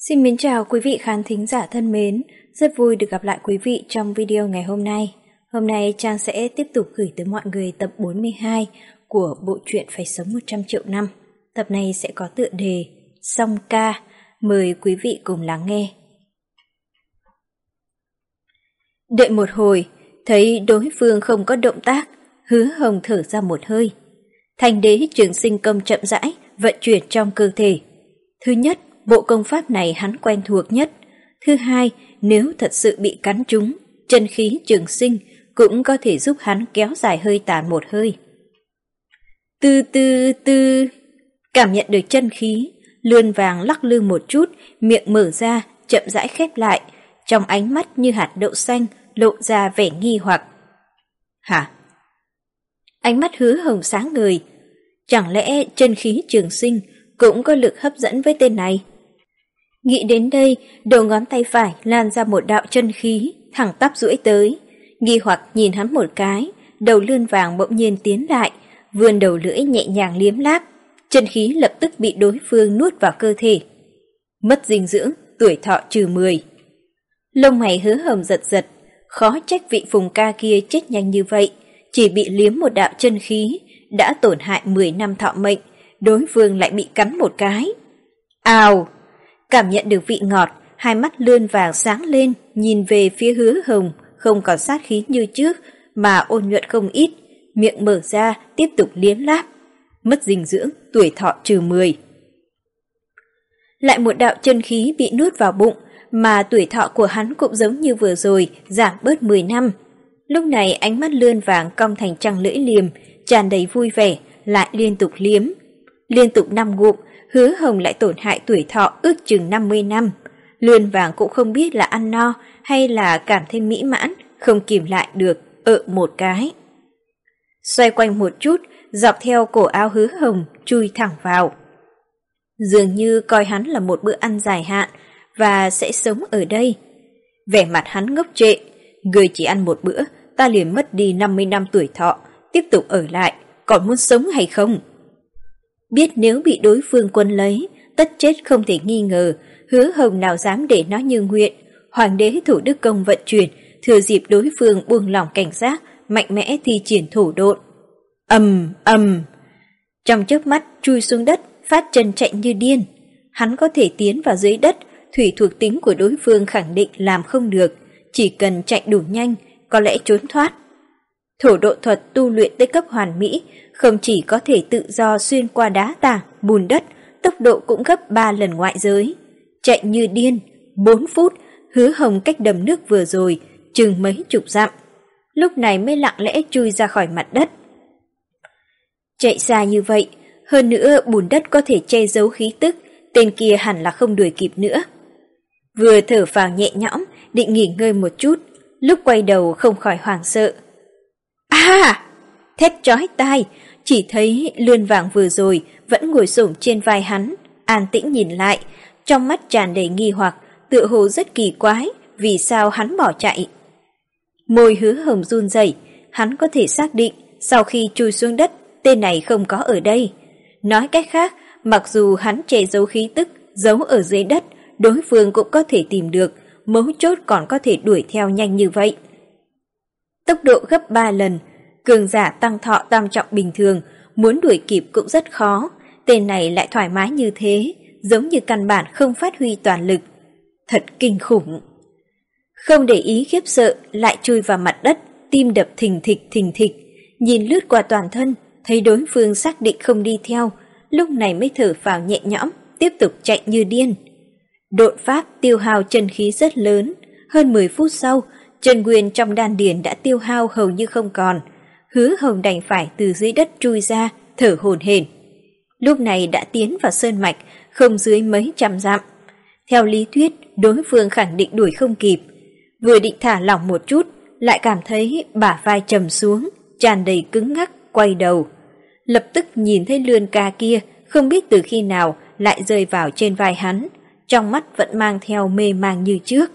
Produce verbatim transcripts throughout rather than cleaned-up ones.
Xin mến chào quý vị khán thính giả thân mến, rất vui được gặp lại quý vị trong video ngày hôm nay. Hôm nay Trang sẽ tiếp tục gửi tới mọi người tập bốn mươi hai của bộ truyện Phải Sống một trăm triệu năm. Tập này sẽ có tựa đề Song Ca, mời quý vị cùng lắng nghe. Đợi một hồi, thấy đối phương không có động tác, Hứa Hồng thở ra một hơi. Thành đế trường sinh công chậm rãi, vận chuyển trong cơ thể. Thứ nhất, bộ công pháp này hắn quen thuộc nhất. Thứ hai, nếu thật sự bị cắn trúng, chân khí trường sinh cũng có thể giúp hắn kéo dài hơi tàn một hơi. Từ từ từ, cảm nhận được chân khí, lươn vàng lắc lư một chút, miệng mở ra, chậm rãi khép lại, trong ánh mắt như hạt đậu xanh lộ ra vẻ nghi hoặc. Hả? Ánh mắt Hứa Hồng sáng ngời. Chẳng lẽ chân khí trường sinh cũng có lực hấp dẫn với tên này? Nghĩ đến đây, đầu ngón tay phải lan ra một đạo chân khí, thẳng tắp duỗi tới. Nghi hoặc nhìn hắn một cái, đầu lươn vàng bỗng nhiên tiến lại, vươn đầu lưỡi nhẹ nhàng liếm láp. Chân khí lập tức bị đối phương nuốt vào cơ thể. Mất dinh dưỡng, tuổi thọ trừ mười. Lông mày Hứa Hồng giật giật, khó trách vị Phùng ca kia chết nhanh như vậy, chỉ bị liếm một đạo chân khí, đã tổn hại mười năm thọ mệnh, đối phương lại bị cắn một cái. Ào! Cảm nhận được vị ngọt, hai mắt lươn vàng sáng lên, nhìn về phía Hứa Hồng, không còn sát khí như trước, mà ôn nhuận không ít, miệng mở ra, tiếp tục liếm láp. Mất dinh dưỡng, tuổi thọ trừ mười. Lại một đạo chân khí bị nuốt vào bụng, mà tuổi thọ của hắn cũng giống như vừa rồi, giảm bớt mười năm. Lúc này ánh mắt lươn vàng cong thành trăng lưỡi liềm, tràn đầy vui vẻ, lại liên tục liếm. Liên tục năm ngụm, Hứa Hồng lại tổn hại tuổi thọ ước chừng năm mươi năm. Lươn vàng cũng không biết là ăn no hay là cảm thấy mỹ mãn, không kìm lại được, ợ một cái. Xoay quanh một chút, dọc theo cổ áo Hứa Hồng, chui thẳng vào. Dường như coi hắn là một bữa ăn dài hạn và sẽ sống ở đây. Vẻ mặt hắn ngốc trệ, người chỉ ăn một bữa, ta liền mất đi năm mươi năm tuổi thọ, tiếp tục ở lại, còn muốn sống hay không? Biết nếu bị đối phương quân lấy, tất chết không thể nghi ngờ, Hứa Hồng nào dám để nó như nguyện. Hoàng đế Thủ Đức Công vận chuyển, thừa dịp đối phương buông lỏng cảnh giác, mạnh mẽ thi triển thổ độn. Ầm ầm, trong chớp mắt chui xuống đất, phát chân chạy như điên. Hắn có thể tiến vào dưới đất, thủy thuộc tính của đối phương khẳng định làm không được, chỉ cần chạy đủ nhanh, có lẽ trốn thoát. Thổ độ thuật tu luyện tới cấp hoàn mỹ, không chỉ có thể tự do xuyên qua đá tảng, bùn đất, tốc độ cũng gấp ba lần ngoại giới. Chạy như điên, bốn phút, Hứa Hồng cách đầm nước vừa rồi, chừng mấy chục dặm. Lúc này mới lặng lẽ chui ra khỏi mặt đất. Chạy xa như vậy, hơn nữa bùn đất có thể che giấu khí tức, tên kia hẳn là không đuổi kịp nữa. Vừa thở phào nhẹ nhõm, định nghỉ ngơi một chút, lúc quay đầu không khỏi hoảng sợ. À! Thét chói tai, chỉ thấy lươn vàng vừa rồi vẫn ngồi xổm trên vai hắn, an tĩnh nhìn lại, trong mắt tràn đầy nghi hoặc, tựa hồ rất kỳ quái, vì sao hắn bỏ chạy. Môi Hứa Hồng run rẩy, hắn có thể xác định sau khi chui xuống đất, tên này không có ở đây. Nói cách khác, mặc dù hắn che giấu khí tức, giấu ở dưới đất, đối phương cũng có thể tìm được, mấu chốt còn có thể đuổi theo nhanh như vậy. Tốc độ gấp ba lần, cường giả tăng thọ tam trọng bình thường, muốn đuổi kịp cũng rất khó, tên này lại thoải mái như thế, giống như căn bản không phát huy toàn lực. Thật kinh khủng. Không để ý khiếp sợ, lại chui vào mặt đất, tim đập thình thịch thình thịch, nhìn lướt qua toàn thân, thấy đối phương xác định không đi theo, lúc này mới thở phào nhẹ nhõm, tiếp tục chạy như điên. Độn pháp tiêu hao chân khí rất lớn, hơn mười phút sau, chân nguyên trong đan điền đã tiêu hao hầu như không còn. Hứa Hồng đành phải từ dưới đất chui ra, thở hổn hển. Lúc này đã tiến vào sơn mạch, không dưới mấy trăm dặm. Theo lý thuyết, đối phương khẳng định đuổi không kịp. Vừa định thả lỏng một chút, lại cảm thấy bả vai trầm xuống, tràn đầy cứng ngắc, quay đầu. Lập tức nhìn thấy lươn ca kia, không biết từ khi nào lại rơi vào trên vai hắn, trong mắt vẫn mang theo mê mang như trước.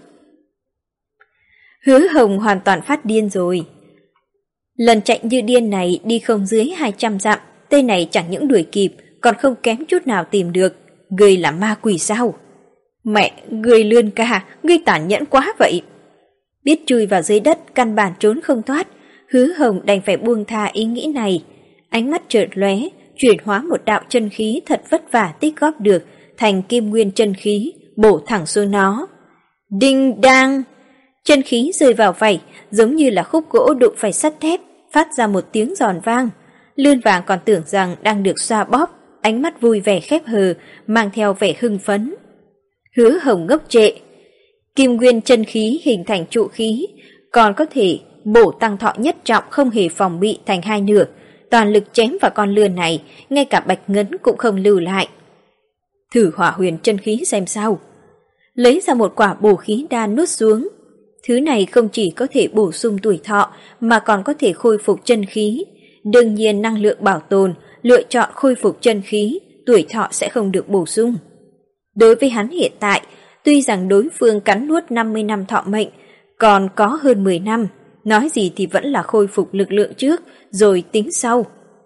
Hứa Hồng hoàn toàn phát điên rồi. Lần chạy như điên này đi không dưới hai trăm dặm, tên này chẳng những đuổi kịp, còn không kém chút nào tìm được, người là ma quỷ sao? Mẹ, ngươi Lươn ca, ngươi tàn nhẫn quá vậy. Biết chui vào dưới đất căn bản trốn không thoát, Hứa Hồng đành phải buông tha ý nghĩ này. Ánh mắt chợt lóe, chuyển hóa một đạo chân khí thật vất vả tích góp được thành kim nguyên chân khí, bổ thẳng xuống nó. Đinh đang! Chân khí rơi vào vảy, giống như là khúc gỗ đụng phải sắt thép, phát ra một tiếng giòn vang. Lươn Vàng còn tưởng rằng đang được xoa bóp, ánh mắt vui vẻ khép hờ, mang theo vẻ hưng phấn. Hứa Hồng ngốc trệ. Kim nguyên chân khí hình thành trụ khí, còn có thể bổ tăng thọ nhất trọng không hề phòng bị thành hai nửa, toàn lực chém vào con lươn này, ngay cả bạch ngấn cũng không lưu lại. Thử hỏa huyền chân khí xem sao. Lấy ra một quả bổ khí đan nuốt xuống. Thứ này không chỉ có thể bổ sung tuổi thọ mà còn có thể khôi phục chân khí. Đương nhiên năng lượng bảo tồn, lựa chọn khôi phục chân khí, tuổi thọ sẽ không được bổ sung. Đối với hắn hiện tại, tuy rằng đối phương cắn nuốt năm mươi năm thọ mệnh, còn có hơn mười năm, nói gì thì vẫn là khôi phục lực lượng trước, rồi tính sau.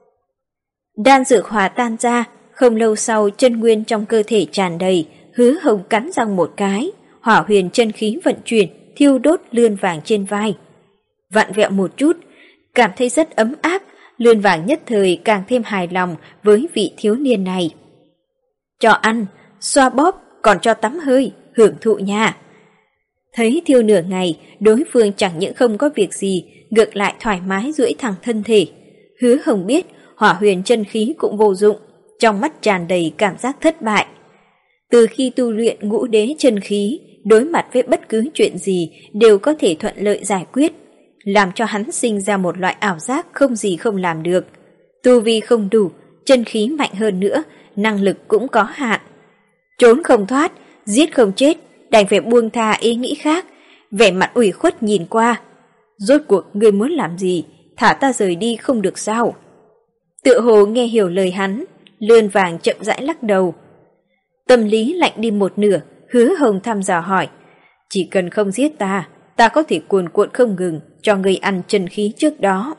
Đan dược hòa tan ra, không lâu sau chân nguyên trong cơ thể tràn đầy, Hứa Hồng cắn răng một cái, hỏa huyền chân khí vận chuyển, thiêu đốt Lươn Vàng trên vai. Vặn vẹo một chút, cảm thấy rất ấm áp, Lươn Vàng nhất thời càng thêm hài lòng với vị thiếu niên này. Cho ăn, xoa bóp, còn cho tắm hơi, hưởng thụ nha. Thấy thiêu nửa ngày, đối phương chẳng những không có việc gì, ngược lại thoải mái duỗi thẳng thân thể. Hứa Hồng biết hỏa huyền chân khí cũng vô dụng, trong mắt tràn đầy cảm giác thất bại. Từ khi tu luyện ngũ đế chân khí, đối mặt với bất cứ chuyện gì đều có thể thuận lợi giải quyết, làm cho hắn sinh ra một loại ảo giác không gì không làm được. Tu vi không đủ, chân khí mạnh hơn nữa, năng lực cũng có hạn. Trốn không thoát, giết không chết, đành phải buông tha ý nghĩ khác, vẻ mặt ủy khuất nhìn qua. Rốt cuộc ngươi muốn làm gì, thả ta rời đi không được sao? Tựa hồ nghe hiểu lời hắn, Lươn Vàng chậm rãi lắc đầu. Tâm lý lạnh đi một nửa, Hứa Hồng thăm dò hỏi, chỉ cần không giết ta, ta có thể cuồn cuộn không ngừng cho ngươi ăn chân khí trước đó.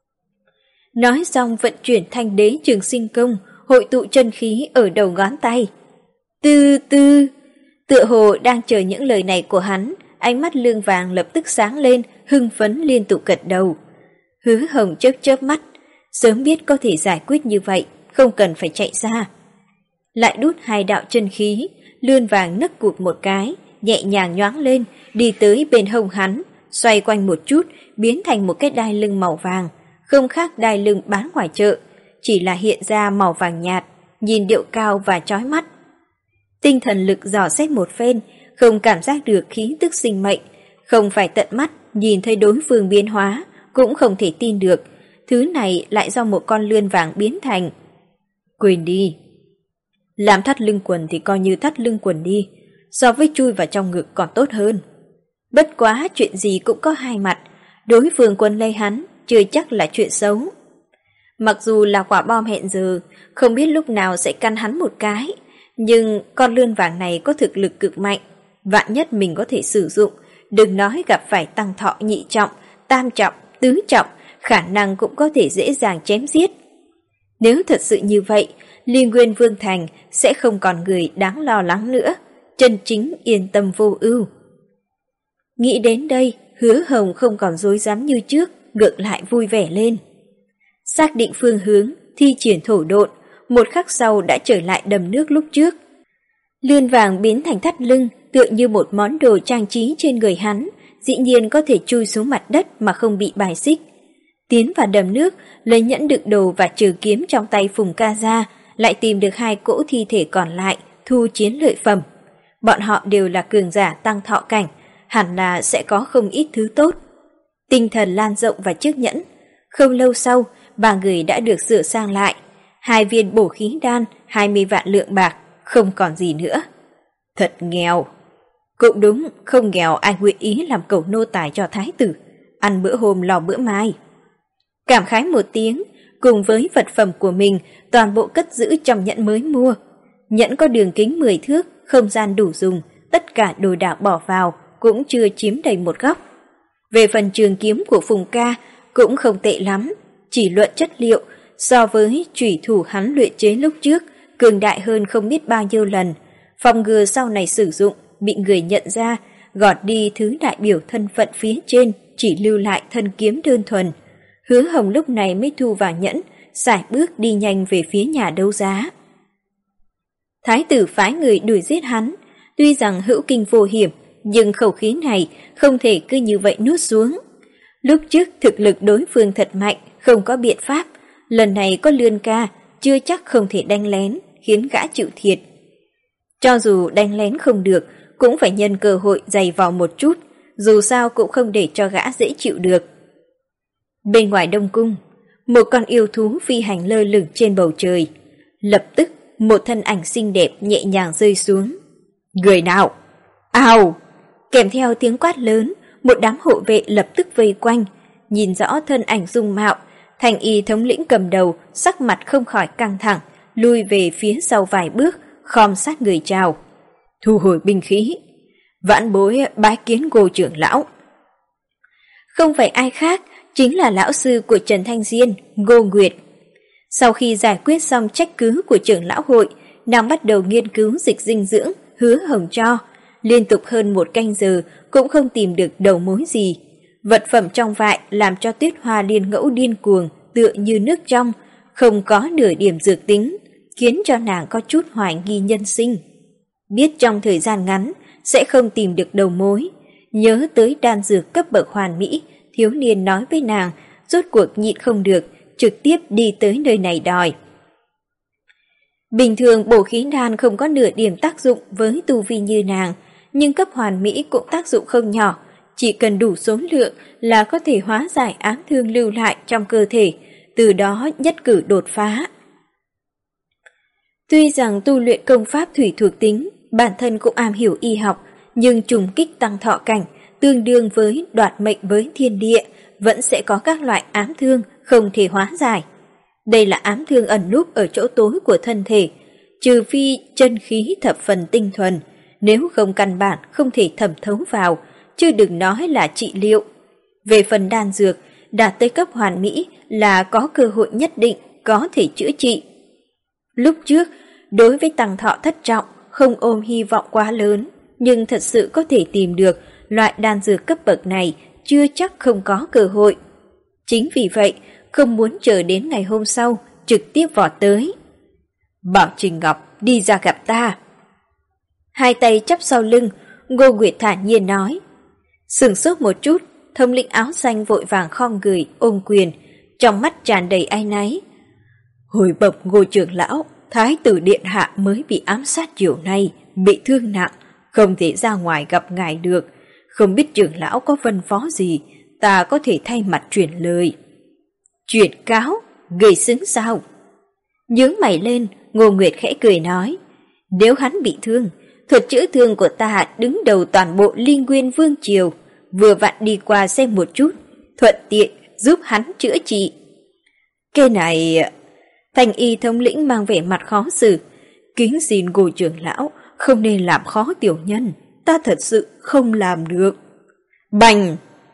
Nói xong vận chuyển Thanh Đế Trường Sinh Công, hội tụ chân khí ở đầu ngón tay. Tư tư, tựa hồ đang chờ những lời này của hắn, ánh mắt Lương Vàng lập tức sáng lên, hưng phấn liên tục gật đầu. Hứa Hồng chớp chớp mắt, sớm biết có thể giải quyết như vậy, không cần phải chạy xa. Lại đút hai đạo chân khí, Lươn Vàng nấc cụt một cái, nhẹ nhàng nhoáng lên, đi tới bên hông hắn, xoay quanh một chút, biến thành một cái đai lưng màu vàng, không khác đai lưng bán ngoài chợ, chỉ là hiện ra màu vàng nhạt, nhìn điệu cao và chói mắt. Tinh thần lực dò xét một phen, không cảm giác được khí tức sinh mệnh, không phải tận mắt nhìn thấy đối phương biến hóa, cũng không thể tin được, thứ này lại do một con lươn vàng biến thành. Quên đi. Làm thắt lưng quần thì coi như thắt lưng quần đi, so với chui vào trong ngực còn tốt hơn. Bất quá chuyện gì cũng có hai mặt, đối phương quân lấy hắn, chưa chắc là chuyện xấu. Mặc dù là quả bom hẹn giờ, không biết lúc nào sẽ căn hắn một cái, nhưng con lươn vàng này có thực lực cực mạnh, vạn nhất mình có thể sử dụng, đừng nói gặp phải tăng thọ nhị trọng, tam trọng, tứ trọng, khả năng cũng có thể dễ dàng chém giết. Nếu thật sự như vậy, Liên Nguyên Vương Thành sẽ không còn người đáng lo lắng nữa, chân chính yên tâm vô ưu. Nghĩ đến đây, Hứa Hồng không còn rối rắm như trước, ngược lại vui vẻ lên. Xác định phương hướng, thi triển thổ độn, một khắc sau đã trở lại đầm nước lúc trước. Lươn vàng biến thành thắt lưng, tựa như một món đồ trang trí trên người hắn, dĩ nhiên có thể chui xuống mặt đất mà không bị bài xích. Tiến vào đầm nước, lấy nhẫn đựng đồ và trừ kiếm trong tay Phùng Ca ra, lại tìm được hai cỗ thi thể còn lại, thu chiến lợi phẩm. Bọn họ đều là cường giả tăng thọ cảnh, hẳn là sẽ có không ít thứ tốt. Tinh thần lan rộng và chiếc nhẫn. Không lâu sau, ba người đã được sửa sang lại. Hai viên bổ khí đan, hai mươi vạn lượng bạc, không còn gì nữa. Thật nghèo. Cũng đúng, không nghèo ai nguyện ý làm cẩu nô tài cho thái tử, ăn bữa hôm lo bữa mai. Cảm khái một tiếng, cùng với vật phẩm của mình, toàn bộ cất giữ trong nhẫn mới mua. Nhẫn có đường kính mười thước, không gian đủ dùng, tất cả đồ đạc bỏ vào, cũng chưa chiếm đầy một góc. Về phần trường kiếm của Phùng Ca, cũng không tệ lắm, chỉ luận chất liệu, so với chủy thủ hắn luyện chế lúc trước, cường đại hơn không biết bao nhiêu lần. phòng ngừa sau này sử dụng bị người nhận ra, gọt đi thứ đại biểu thân phận phía trên, chỉ lưu lại thân kiếm đơn thuần. Hứa Hồng lúc này mới thu vào nhẫn, sải bước đi nhanh về phía nhà đấu giá. Thái tử phái người đuổi giết hắn, tuy rằng hữu kinh vô hiểm, nhưng khẩu khí này không thể cứ như vậy nuốt xuống. Lúc trước thực lực đối phương thật mạnh, không có biện pháp, lần này có Lươn ca, chưa chắc không thể đánh lén, khiến gã chịu thiệt. Cho dù đánh lén không được, cũng phải nhân cơ hội giày vò một chút, dù sao cũng không để cho gã dễ chịu được. Bên ngoài Đông Cung, một con yêu thú phi hành lơ lửng trên bầu trời. Lập tức, một thân ảnh xinh đẹp nhẹ nhàng rơi xuống. Người nào? Ào! Kèm theo tiếng quát lớn, một đám hộ vệ lập tức vây quanh. Nhìn rõ thân ảnh dung mạo, Thành Y thống lĩnh cầm đầu, sắc mặt không khỏi căng thẳng, lui về phía sau vài bước, khom sát người chào. Thu hồi binh khí. Vãn bối bái kiến Ngô trưởng lão. Không phải ai khác, chính là lão sư của Trần Thanh Diên, Ngô Nguyệt. Sau khi giải quyết xong trách cứ của trưởng lão hội, nàng bắt đầu nghiên cứu dịch dinh dưỡng, Hứa Hồng cho. Liên tục hơn một canh giờ cũng không tìm được đầu mối gì. Vật phẩm trong vại làm cho Tuyết Hoa Liên Ngẫu điên cuồng, tựa như nước trong, không có nửa điểm dược tính, khiến cho nàng có chút hoài nghi nhân sinh. Biết trong thời gian ngắn sẽ không tìm được đầu mối, nhớ tới đan dược cấp bậc hoàn mỹ, thiếu niên nói với nàng, rốt cuộc nhịn không được, trực tiếp đi tới nơi này đòi. Bình thường bổ khí đan không có nửa điểm tác dụng với tu vi như nàng, nhưng cấp hoàn mỹ cũng tác dụng không nhỏ, chỉ cần đủ số lượng là có thể hóa giải ám thương lưu lại trong cơ thể, từ đó nhất cử đột phá. Tuy rằng tu luyện công pháp thủy thuộc tính, bản thân cũng am hiểu y học, nhưng trùng kích tăng thọ cảnh, tương đương với đoạt mệnh với thiên địa, vẫn sẽ có các loại ám thương không thể hóa giải. Đây là ám thương ẩn núp ở chỗ tối của thân thể, trừ phi chân khí thập phần tinh thuần, nếu không căn bản không thể thẩm thấu vào, chứ đừng nói là trị liệu. Về phần đan dược, đạt tới cấp hoàn mỹ là có cơ hội nhất định có thể chữa trị. Lúc trước, đối với tăng thọ thất trọng, không ôm hy vọng quá lớn, nhưng thật sự có thể tìm được loại đan dược cấp bậc này chưa chắc không có cơ hội. Chính vì vậy, không muốn chờ đến ngày hôm sau, trực tiếp vọt tới. Bảo Trình Ngọc đi ra gặp ta. Hai tay chắp sau lưng, Ngô Nguyệt thản nhiên nói. Sừng sốt một chút, thống lĩnh áo xanh vội vàng khom người ôm quyền, trong mắt tràn đầy áy náy. Hồi bẩm Ngô trưởng lão, Thái tử điện hạ mới bị ám sát chiều nay, bị thương nặng, không thể ra ngoài gặp ngài được. Không biết trưởng lão có phân phó gì, ta có thể thay mặt truyền lời. Truyền cáo, gây xứng sao? Nhướng mày lên, Ngô Nguyệt khẽ cười nói. Nếu hắn bị thương, thuật chữa thương của ta đứng đầu toàn bộ Linh Nguyên Vương Triều, vừa vặn đi qua xem một chút, thuận tiện giúp hắn chữa trị. Cái này... Thành Y thống lĩnh mang vẻ mặt khó xử. Kính xin Ngô trưởng lão, không nên làm khó tiểu nhân, ta thật sự không làm được. Bành!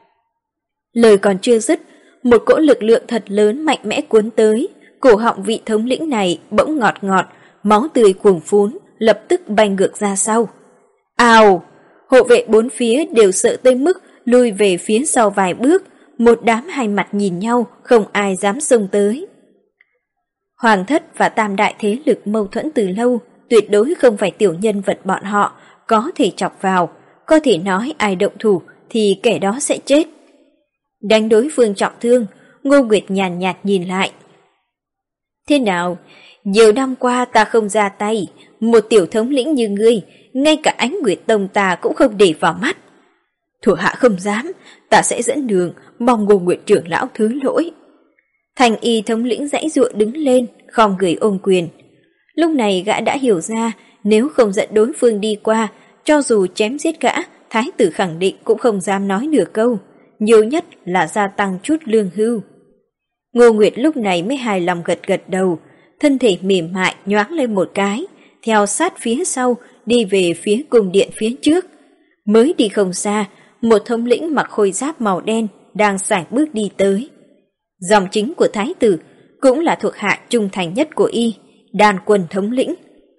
Lời còn chưa dứt, một cỗ lực lượng thật lớn mạnh mẽ cuốn tới, cổ họng vị thống lĩnh này bỗng ngọt ngọt, máu tươi cuồng phún, lập tức bay ngược ra sau. Ào! Hộ vệ bốn phía đều sợ tới mức lui về phía sau vài bước, một đám hai mặt nhìn nhau, không ai dám xông tới. Hoàng thất và tam đại thế lực mâu thuẫn từ lâu, tuyệt đối không phải tiểu nhân vật bọn họ có thể chọc vào, có thể nói ai động thủ thì kẻ đó sẽ chết. Đánh đối phương trọng thương, Ngô Nguyệt nhàn nhạt nhìn lại. Thế nào, nhiều năm qua ta không ra tay, một tiểu thống lĩnh như ngươi, ngay cả Ánh Nguyệt Tông ta cũng không để vào mắt. Thuộc hạ không dám, ta sẽ dẫn đường, mong Ngô Nguyệt trưởng lão thứ lỗi. Thành Y thống lĩnh giãy giụa đứng lên, khom người ôm quyền. Lúc này gã đã hiểu ra, nếu không dẫn đối phương đi qua, cho dù chém giết gã, thái tử khẳng định cũng không dám nói nửa câu, nhiều nhất là gia tăng chút lương hưu. Ngô Nguyệt lúc này mới hài lòng gật gật đầu, thân thể mềm mại nhoáng lên một cái, theo sát phía sau đi về phía cung điện phía trước. Mới đi không xa, một thống lĩnh mặc khôi giáp màu đen đang sải bước đi tới. Dòng chính của thái tử cũng là thuộc hạ trung thành nhất của y, Đan Quân thống lĩnh.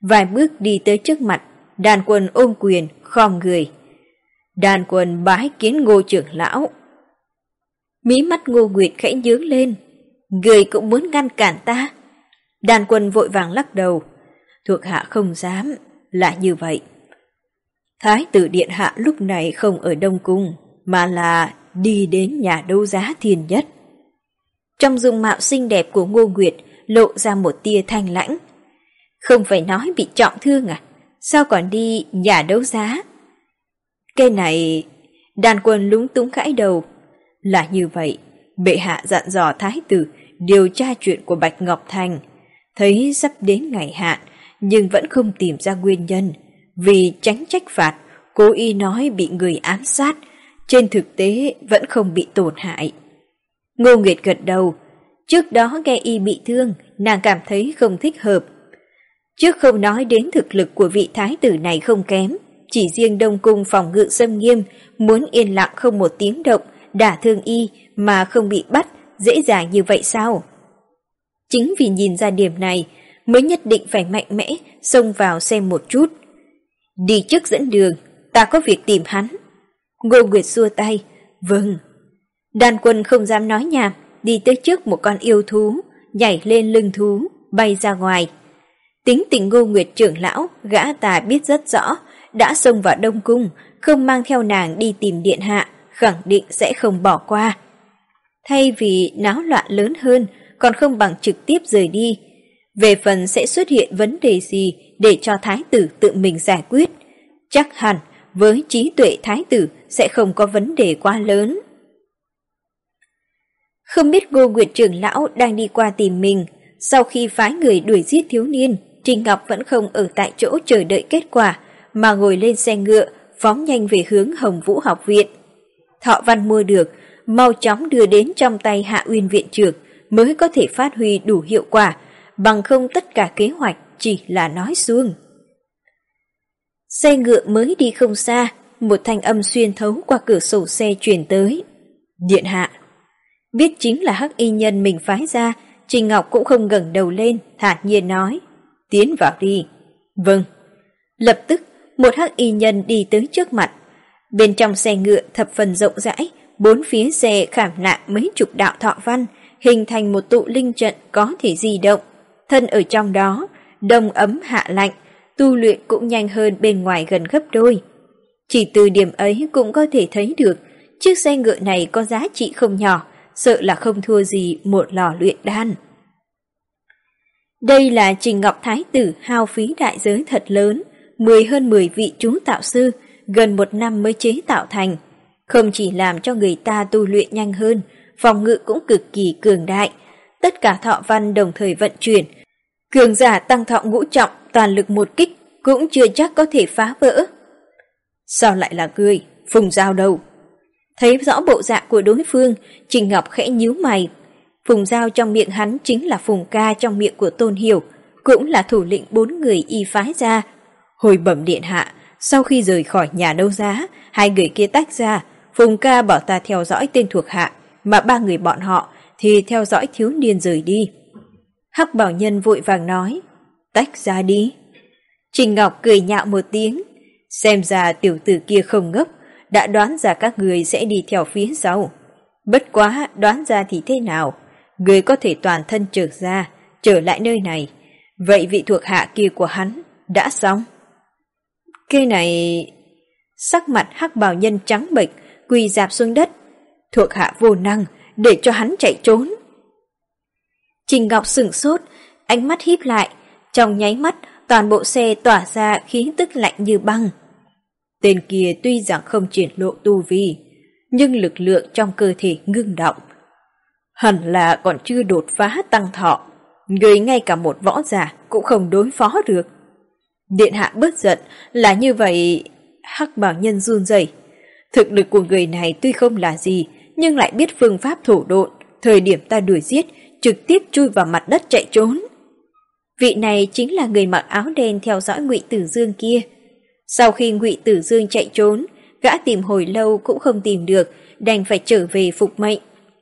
vài bước đi tới trước mặt, Đàn Quân ôm quyền, khom người. Đàn Quân bái kiến Ngô trưởng lão. Mí mắt Ngô Nguyệt khẽ nhướng lên. Người cũng muốn ngăn cản ta? Đàn Quân vội vàng lắc đầu. Thuộc hạ không dám, là như vậy. Thái tử điện hạ lúc này không ở Đông Cung, mà là đi đến nhà đấu giá Thiên Nhất. Trong dung mạo xinh đẹp của Ngô Nguyệt lộ ra một tia thanh lãnh. Không phải nói bị trọng thương à? Sao còn đi nhà đấu giá? Cái này... Đàn Quân lúng túng gãi đầu. Là như vậy, bệ hạ dặn dò thái tử điều tra chuyện của Bạch Ngọc Thành. Thấy sắp đến ngày hạn, nhưng vẫn không tìm ra nguyên nhân. Vì tránh trách phạt, cố ý nói bị người ám sát. Trên thực tế vẫn không bị tổn hại. Ngô Nguyệt gật đầu. Trước đó nghe y bị thương, nàng cảm thấy không thích hợp. Trước không nói đến thực lực của vị thái tử này không kém, chỉ riêng Đông Cung phòng ngự xâm nghiêm, muốn yên lặng không một tiếng động, đả thương y mà không bị bắt, dễ dàng như vậy sao? Chính vì nhìn ra điểm này, mới nhất định phải mạnh mẽ, xông vào xem một chút. Đi trước dẫn đường, ta có việc tìm hắn. Ngô Nguyệt xua tay, vâng. Đàn Quân không dám nói nhảm, đi tới trước một con yêu thú, nhảy lên lưng thú, bay ra ngoài. Tính tình Ngô Nguyệt trưởng lão, gã ta biết rất rõ, đã xông vào Đông Cung, không mang theo nàng đi tìm điện hạ, khẳng định sẽ không bỏ qua. Thay vì náo loạn lớn hơn, còn không bằng trực tiếp rời đi. Về phần sẽ xuất hiện vấn đề gì để cho thái tử tự mình giải quyết, chắc hẳn với trí tuệ thái tử sẽ không có vấn đề quá lớn. Không biết Ngô Nguyệt trưởng lão đang đi qua tìm mình, sau khi phái người đuổi giết thiếu niên, Trình Ngọc vẫn không ở tại chỗ chờ đợi kết quả, mà ngồi lên xe ngựa, phóng nhanh về hướng Hồng Vũ học viện. Thọ Văn mua được, mau chóng đưa đến trong tay Hạ Uyên viện trưởng mới có thể phát huy đủ hiệu quả, bằng không tất cả kế hoạch chỉ là nói suông. Xe ngựa mới đi không xa, một thanh âm xuyên thấu qua cửa sổ xe truyền tới. Điện hạ. Biết chính là hắc y nhân mình phái ra, Trình Ngọc cũng không ngẩng đầu lên, thản nhiên nói. Tiến vào đi. Vâng. Lập tức, một hắc y nhân đi tới trước mặt. Bên trong xe ngựa thập phần rộng rãi, bốn phía xe khảm nạm mấy chục đạo thọ văn, hình thành một tụ linh trận có thể di động. Thân ở trong đó, đông ấm hạ lạnh, tu luyện cũng nhanh hơn bên ngoài gần gấp đôi. Chỉ từ điểm ấy cũng có thể thấy được, chiếc xe ngựa này có giá trị không nhỏ, sợ là không thua gì một lò luyện đan. Đây là Trình Ngọc Thái tử hao phí đại giới thật lớn, mười hơn mười vị chú tạo sư, gần một năm mới chế tạo thành. Không chỉ làm cho người ta tu luyện nhanh hơn, phòng ngự cũng cực kỳ cường đại. Tất cả thọ văn đồng thời vận chuyển. Cường giả tăng thọ ngũ trọng, toàn lực một kích, cũng chưa chắc có thể phá vỡ. Sao lại là ngươi, Phùng Giao đâu? Thấy rõ bộ dạng của đối phương, Trình Ngọc khẽ nhíu mày. Phùng Giao trong miệng hắn chính là Phùng Ca trong miệng của Tôn Hiểu, cũng là thủ lĩnh bốn người y phái ra. Hồi bẩm điện hạ, sau khi rời khỏi nhà đấu giá, hai người kia tách ra, Phùng Ca bảo ta theo dõi tên thuộc hạ, mà ba người bọn họ thì theo dõi thiếu niên rời đi. Hắc Bảo Nhân vội vàng nói, tách ra đi. Trình Ngọc cười nhạo một tiếng, xem ra tiểu tử kia không ngốc, đã đoán ra các người sẽ đi theo phía sau. Bất quá đoán ra thì thế nào, người có thể toàn thân trở ra, trở lại nơi này, vậy vị thuộc hạ kia của hắn đã xong. Cái này... Sắc mặt Hắc Bào Nhân trắng bệch, quỳ rạp xuống đất. Thuộc hạ vô năng, để cho hắn chạy trốn. Trình Ngọc sửng sốt, ánh mắt híp lại, trong nháy mắt toàn bộ xe tỏa ra khí tức lạnh như băng. Tên kia tuy rằng không triển lộ tu vi, nhưng lực lượng trong cơ thể ngưng động. Hẳn là còn chưa đột phá tăng thọ, người ngay cả một võ giả cũng không đối phó được. Điện hạ bớt giận, là như vậy... Hắc Bảo Nhân run rẩy. Thực lực của người này tuy không là gì, nhưng lại biết phương pháp thổ độn, thời điểm ta đuổi giết, trực tiếp chui vào mặt đất chạy trốn. Vị này chính là người mặc áo đen theo dõi Ngụy Tử Dương kia. Sau khi Ngụy Tử Dương chạy trốn, gã tìm hồi lâu cũng không tìm được, đành phải trở về phục mệnh.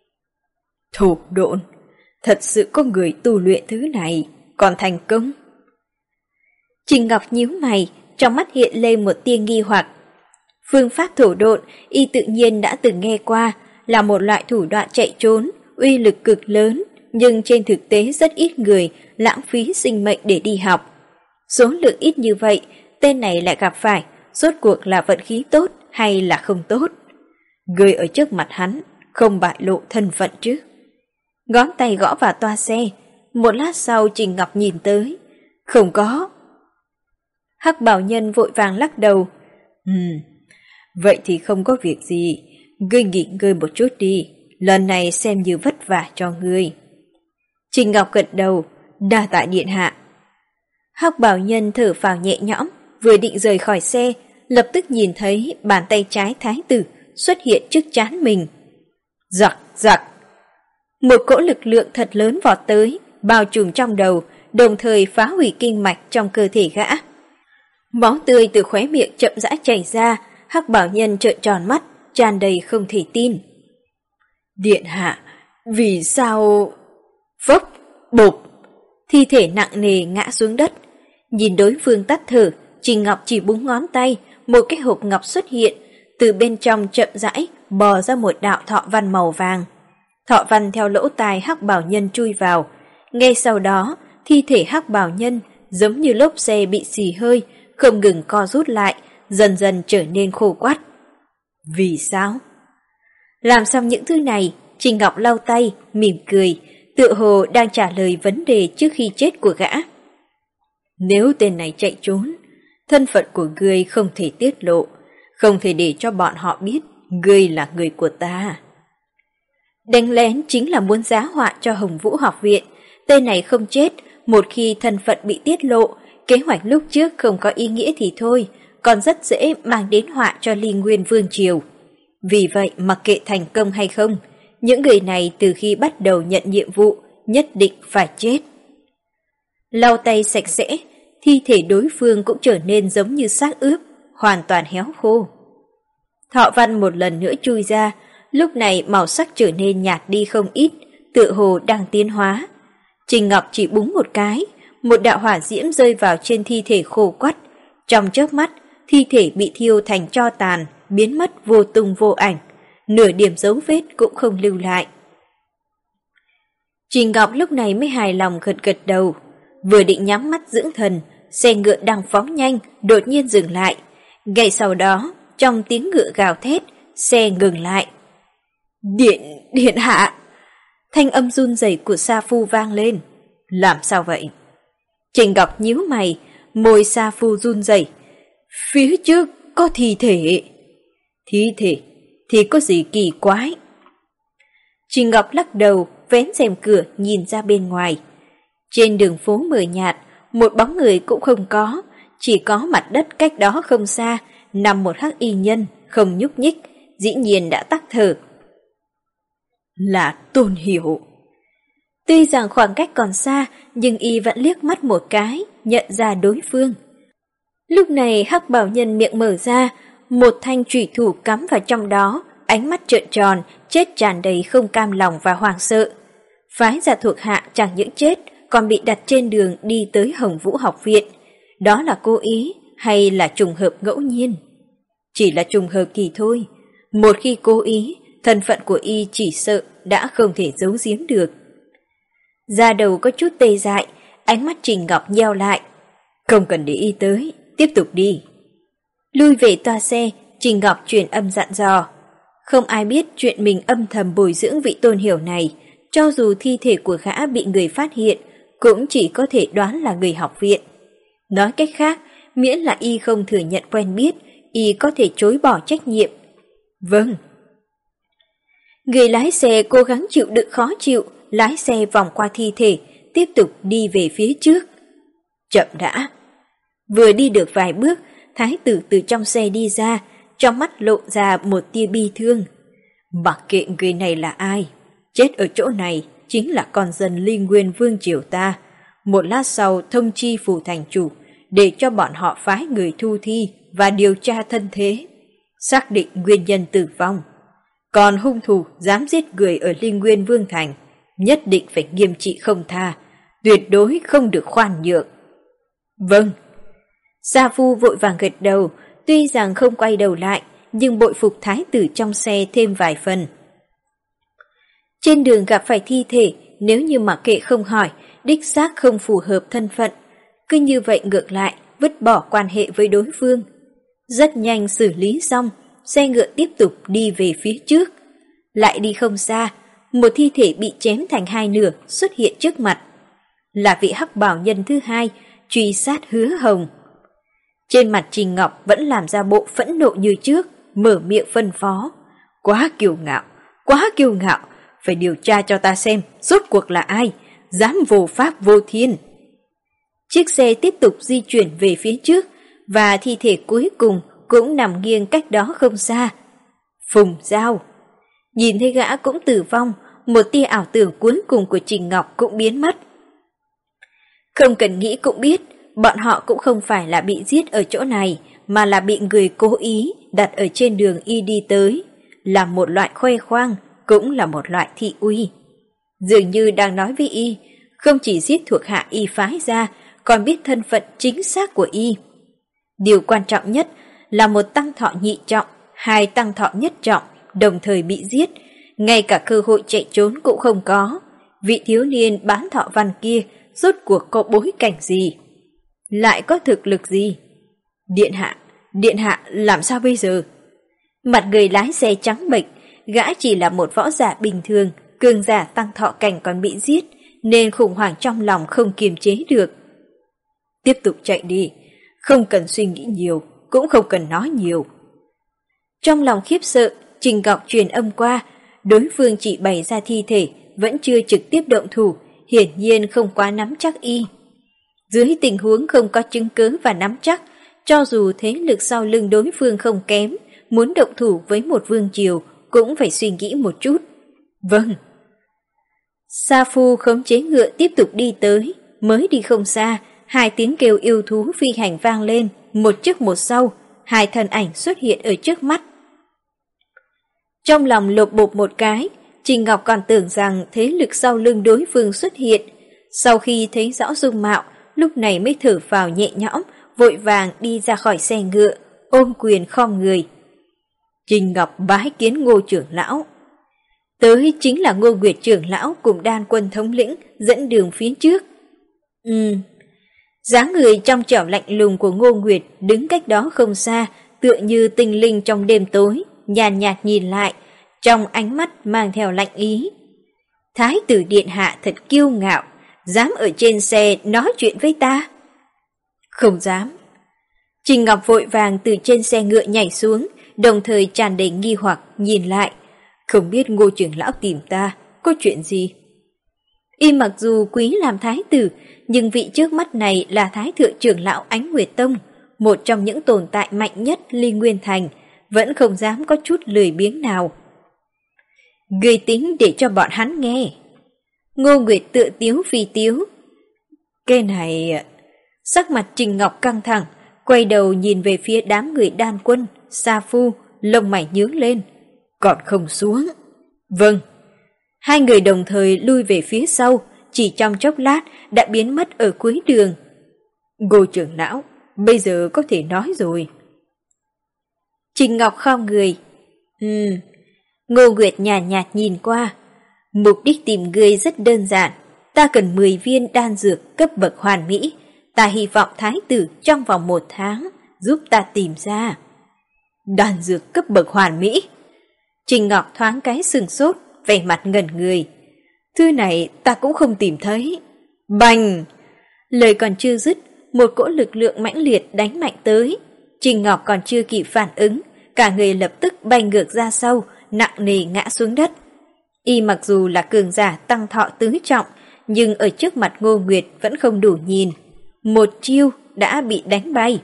Thổ độn, thật sự có người tu luyện thứ này, còn thành công. Trình Ngọc nhíu mày, trong mắt hiện lên một tia nghi hoặc. Phương pháp thổ độn y tự nhiên đã từng nghe qua, là một loại thủ đoạn chạy trốn, uy lực cực lớn, nhưng trên thực tế rất ít người lãng phí sinh mệnh để đi học. Số lượng ít như vậy, tên này lại gặp phải, rốt cuộc là vận khí tốt hay là không tốt? Người ở trước mặt hắn, không bại lộ thân phận chứ. Ngón tay gõ vào toa xe, một lát sau Trình Ngọc nhìn tới. Không có. Hắc Bảo Nhân vội vàng lắc đầu. Ừm, vậy thì không có việc gì, ngươi nghỉ ngơi một chút đi, lần này xem như vất vả cho ngươi. Trình Ngọc gật đầu, đa tạ điện hạ. Hắc Bảo Nhân thở phào nhẹ nhõm, vừa định rời khỏi xe, lập tức nhìn thấy bàn tay trái thái tử xuất hiện trước trán mình. Giặc, giặc. Một cỗ lực lượng thật lớn vọt tới, bao trùm trong đầu, đồng thời phá hủy kinh mạch trong cơ thể gã. Máu tươi từ khóe miệng chậm rãi chảy ra, Hắc Bảo Nhân trợn tròn mắt, tràn đầy không thể tin. Điện hạ, vì sao... Phốc, bộp, thi thể nặng nề ngã xuống đất. Nhìn đối phương tắt thở, Trình Ngọc chỉ búng ngón tay, một cái hộp ngọc xuất hiện, từ bên trong chậm rãi bò ra một đạo thọ văn màu vàng. Thọ văn theo lỗ tai Hắc Bảo Nhân chui vào. Ngay sau đó, thi thể Hắc Bảo Nhân giống như lốp xe bị xì hơi, không ngừng co rút lại, dần dần trở nên khô quắt. Vì sao? Làm xong những thứ này, Trình Ngọc lau tay, mỉm cười, tựa hồ đang trả lời vấn đề trước khi chết của gã. Nếu tên này chạy trốn, thân phận của ngươi không thể tiết lộ, không thể để cho bọn họ biết ngươi là người của ta. Đánh lén chính là muốn giá họa cho Hồng Vũ học viện. Tên này không chết, một khi thân phận bị tiết lộ, kế hoạch lúc trước không có ý nghĩa thì thôi, còn rất dễ mang đến họa cho Ly Nguyên Vương Triều. Vì vậy mặc kệ thành công hay không, những người này từ khi bắt đầu nhận nhiệm vụ nhất định phải chết. Lau tay sạch sẽ, thi thể đối phương cũng trở nên giống như xác ướp, hoàn toàn héo khô. Thọ văn một lần nữa chui ra, lúc này màu sắc trở nên nhạt đi không ít, tựa hồ đang tiến hóa. Trình Ngọc chỉ búng một cái, một đạo hỏa diễm rơi vào trên thi thể khô quắt. Trong chớp mắt, thi thể bị thiêu thành tro tàn, biến mất vô tung vô ảnh, nửa điểm dấu vết cũng không lưu lại. Trình Ngọc lúc này mới hài lòng gật gật đầu, vừa định nhắm mắt dưỡng thần, xe ngựa đang phóng nhanh, đột nhiên dừng lại. Ngay sau đó, trong tiếng ngựa gào thét, xe ngừng lại. Điện, điện hạ! Thanh âm run rẩy của Sa Phu vang lên. Làm sao vậy? Trình Ngọc nhíu mày, môi Sa Phu run rẩy. Phía trước có thi thể. Thi thể? Thì có gì kỳ quái? Trình Ngọc lắc đầu, vén rèm cửa nhìn ra bên ngoài. Trên đường phố mờ nhạt, một bóng người cũng không có, chỉ có mặt đất cách đó không xa, nằm một hắc y nhân, không nhúc nhích, dĩ nhiên đã tắc thở. Là Tôn Hiểu. Tuy rằng khoảng cách còn xa, nhưng y vẫn liếc mắt một cái, nhận ra đối phương. Lúc này Hắc Bảo Nhân miệng mở ra, một thanh chủy thủ cắm vào trong đó, ánh mắt trợn tròn, chết tràn đầy không cam lòng và hoảng sợ. Phái gia thuộc hạ chẳng những chết, còn bị đặt trên đường đi tới Hồng Vũ học viện. Đó là cố ý hay là trùng hợp ngẫu nhiên? Chỉ là trùng hợp thì thôi. Một khi cố ý, thân phận của y chỉ sợ đã không thể giấu giếm được. Da đầu có chút tê dại, ánh mắt Trình Ngọc nheo lại. Không cần để ý tới, tiếp tục đi. Lui về toa xe, Trình Ngọc truyền âm dặn dò. Không ai biết chuyện mình âm thầm bồi dưỡng vị Tôn Hiểu này, cho dù thi thể của gã bị người phát hiện, cũng chỉ có thể đoán là người học viện. Nói cách khác, miễn là y không thừa nhận quen biết, y có thể chối bỏ trách nhiệm. Vâng. Người lái xe cố gắng chịu đựng khó chịu, lái xe vòng qua thi thể, tiếp tục đi về phía trước. Chậm đã. Vừa đi được vài bước, thái tử từ trong xe đi ra, trong mắt lộ ra một tia bi thương. Mặc kệ người này là ai, chết ở chỗ này chính là con dân Ly Nguyên Vương Triều ta. Một lát sau thông chi phủ thành chủ, để cho bọn họ phái người thu thi và điều tra thân thế, xác định nguyên nhân tử vong. Còn hung thủ dám giết người ở Ly Nguyên Vương Thành, nhất định phải nghiêm trị không tha, tuyệt đối không được khoan nhượng. Vâng. Gia Phu vội vàng gật đầu, tuy rằng không quay đầu lại, nhưng bội phục thái tử trong xe thêm vài phần. Trên đường gặp phải thi thể, nếu như mặc kệ không hỏi, đích xác không phù hợp thân phận. Cứ như vậy ngược lại, vứt bỏ quan hệ với đối phương. Rất nhanh xử lý xong, xe ngựa tiếp tục đi về phía trước. Lại đi không xa, một thi thể bị chém thành hai nửa xuất hiện trước mặt. Là vị hắc bào nhân thứ hai, truy sát Hứa Hồng. Trên mặt Trình Ngọc vẫn làm ra bộ phẫn nộ như trước, mở miệng phân phó. Quá kiêu ngạo, quá kiêu ngạo, phải điều tra cho ta xem rốt cuộc là ai, dám vô pháp vô thiên. Chiếc xe tiếp tục di chuyển về phía trước, và thi thể cuối cùng cũng nằm nghiêng cách đó không xa. Phùng Giao. Nhìn thấy gã cũng tử vong, một tia ảo tưởng cuối cùng của Trình Ngọc cũng biến mất. Không cần nghĩ cũng biết, bọn họ cũng không phải là bị giết ở chỗ này, mà là bị người cố ý đặt ở trên đường y đi tới, là một loại khoe khoang, cũng là một loại thị uy. Dường như đang nói với y, không chỉ giết thuộc hạ y phái ra, còn biết thân phận chính xác của y. Điều quan trọng nhất là một tăng thọ nhị trọng, hai tăng thọ nhất trọng đồng thời bị giết, ngay cả cơ hội chạy trốn cũng không có. Vị thiếu niên bán thọ văn kia rốt cuộc có bối cảnh gì? Lại có thực lực gì? Điện hạ, điện hạ làm sao bây giờ? Mặt người lái xe trắng bệch, gã chỉ là một võ giả bình thường, cường giả tăng thọ cảnh còn bị giết, nên khủng hoảng trong lòng không kiềm chế được. Tiếp tục chạy đi, không cần suy nghĩ nhiều, cũng không cần nói nhiều. Trong lòng khiếp sợ, Trình Ngọc truyền âm qua, đối phương chỉ bày ra thi thể, vẫn chưa trực tiếp động thủ, hiển nhiên không quá nắm chắc y. Dưới tình huống không có chứng cứ và nắm chắc, cho dù thế lực sau lưng đối phương không kém, muốn động thủ với một vương triều cũng phải suy nghĩ một chút. Vâng. Sa Phu khống chế ngựa tiếp tục đi tới, mới đi không xa, hai tiếng kêu yêu thú phi hành vang lên, một trước một sau, hai thân ảnh xuất hiện ở trước mắt. Trong lòng lột bột một cái, Trình Ngọc còn tưởng rằng thế lực sau lưng đối phương xuất hiện. Sau khi thấy rõ dung mạo, lúc này mới thở phào nhẹ nhõm, vội vàng đi ra khỏi xe ngựa, ôm quyền khom người. Trình Ngọc bái kiến Ngô trưởng lão. Tới chính là Ngô Nguyệt trưởng lão cùng Đan Quân thống lĩnh dẫn đường phía trước. Ừm, dáng người trong trẻo lạnh lùng của Ngô Nguyệt đứng cách đó không xa, tựa như tinh linh trong đêm tối, nhàn nhạt nhìn lại, trong ánh mắt mang theo lạnh ý. Thái tử điện hạ thật kiêu ngạo, dám ở trên xe nói chuyện với ta. Không dám. Trình Ngọc vội vàng từ trên xe ngựa nhảy xuống, đồng thời tràn đầy nghi hoặc nhìn lại. Không biết Ngô trưởng lão tìm ta, có chuyện gì? Y mặc dù quý làm thái tử, nhưng vị trước mắt này là thái thượng trưởng lão Ánh Nguyệt Tông, một trong những tồn tại mạnh nhất Ly Nguyên Thành, vẫn không dám có chút lười biếng nào. Ngươi tính để cho bọn hắn nghe. Ngô Nguyệt tự tiếu phi tiếu. Cái này... Sắc mặt Trình Ngọc căng thẳng, quay đầu nhìn về phía đám người Đan Quân, Sa Phu, lông mày nhướng lên. Còn không xuống. Vâng. Hai người đồng thời lui về phía sau, chỉ trong chốc lát đã biến mất ở cuối đường. Ngô trưởng lão, bây giờ có thể nói rồi. Trình Ngọc khom người. Ừm. Ngô Nguyệt nhàn nhạt, nhạt nhìn qua. Mục đích tìm ngươi rất đơn giản. Ta cần mười viên đan dược cấp bậc hoàn mỹ. Ta hy vọng thái tử trong vòng một tháng giúp ta tìm ra. Đan dược cấp bậc hoàn mỹ. Trình Ngọc thoáng cái sừng sốt, vẻ mặt ngẩn người. Thư này ta cũng không tìm thấy. Bành! Lời còn chưa dứt, một cỗ lực lượng mãnh liệt đánh mạnh tới. Trình Ngọc còn chưa kịp phản ứng, cả người lập tức bay ngược ra sau, nặng nề ngã xuống đất. Y mặc dù là cường giả tăng thọ tứ trọng, nhưng ở trước mặt Ngô Nguyệt vẫn không đủ nhìn. Một chiêu đã bị đánh bay.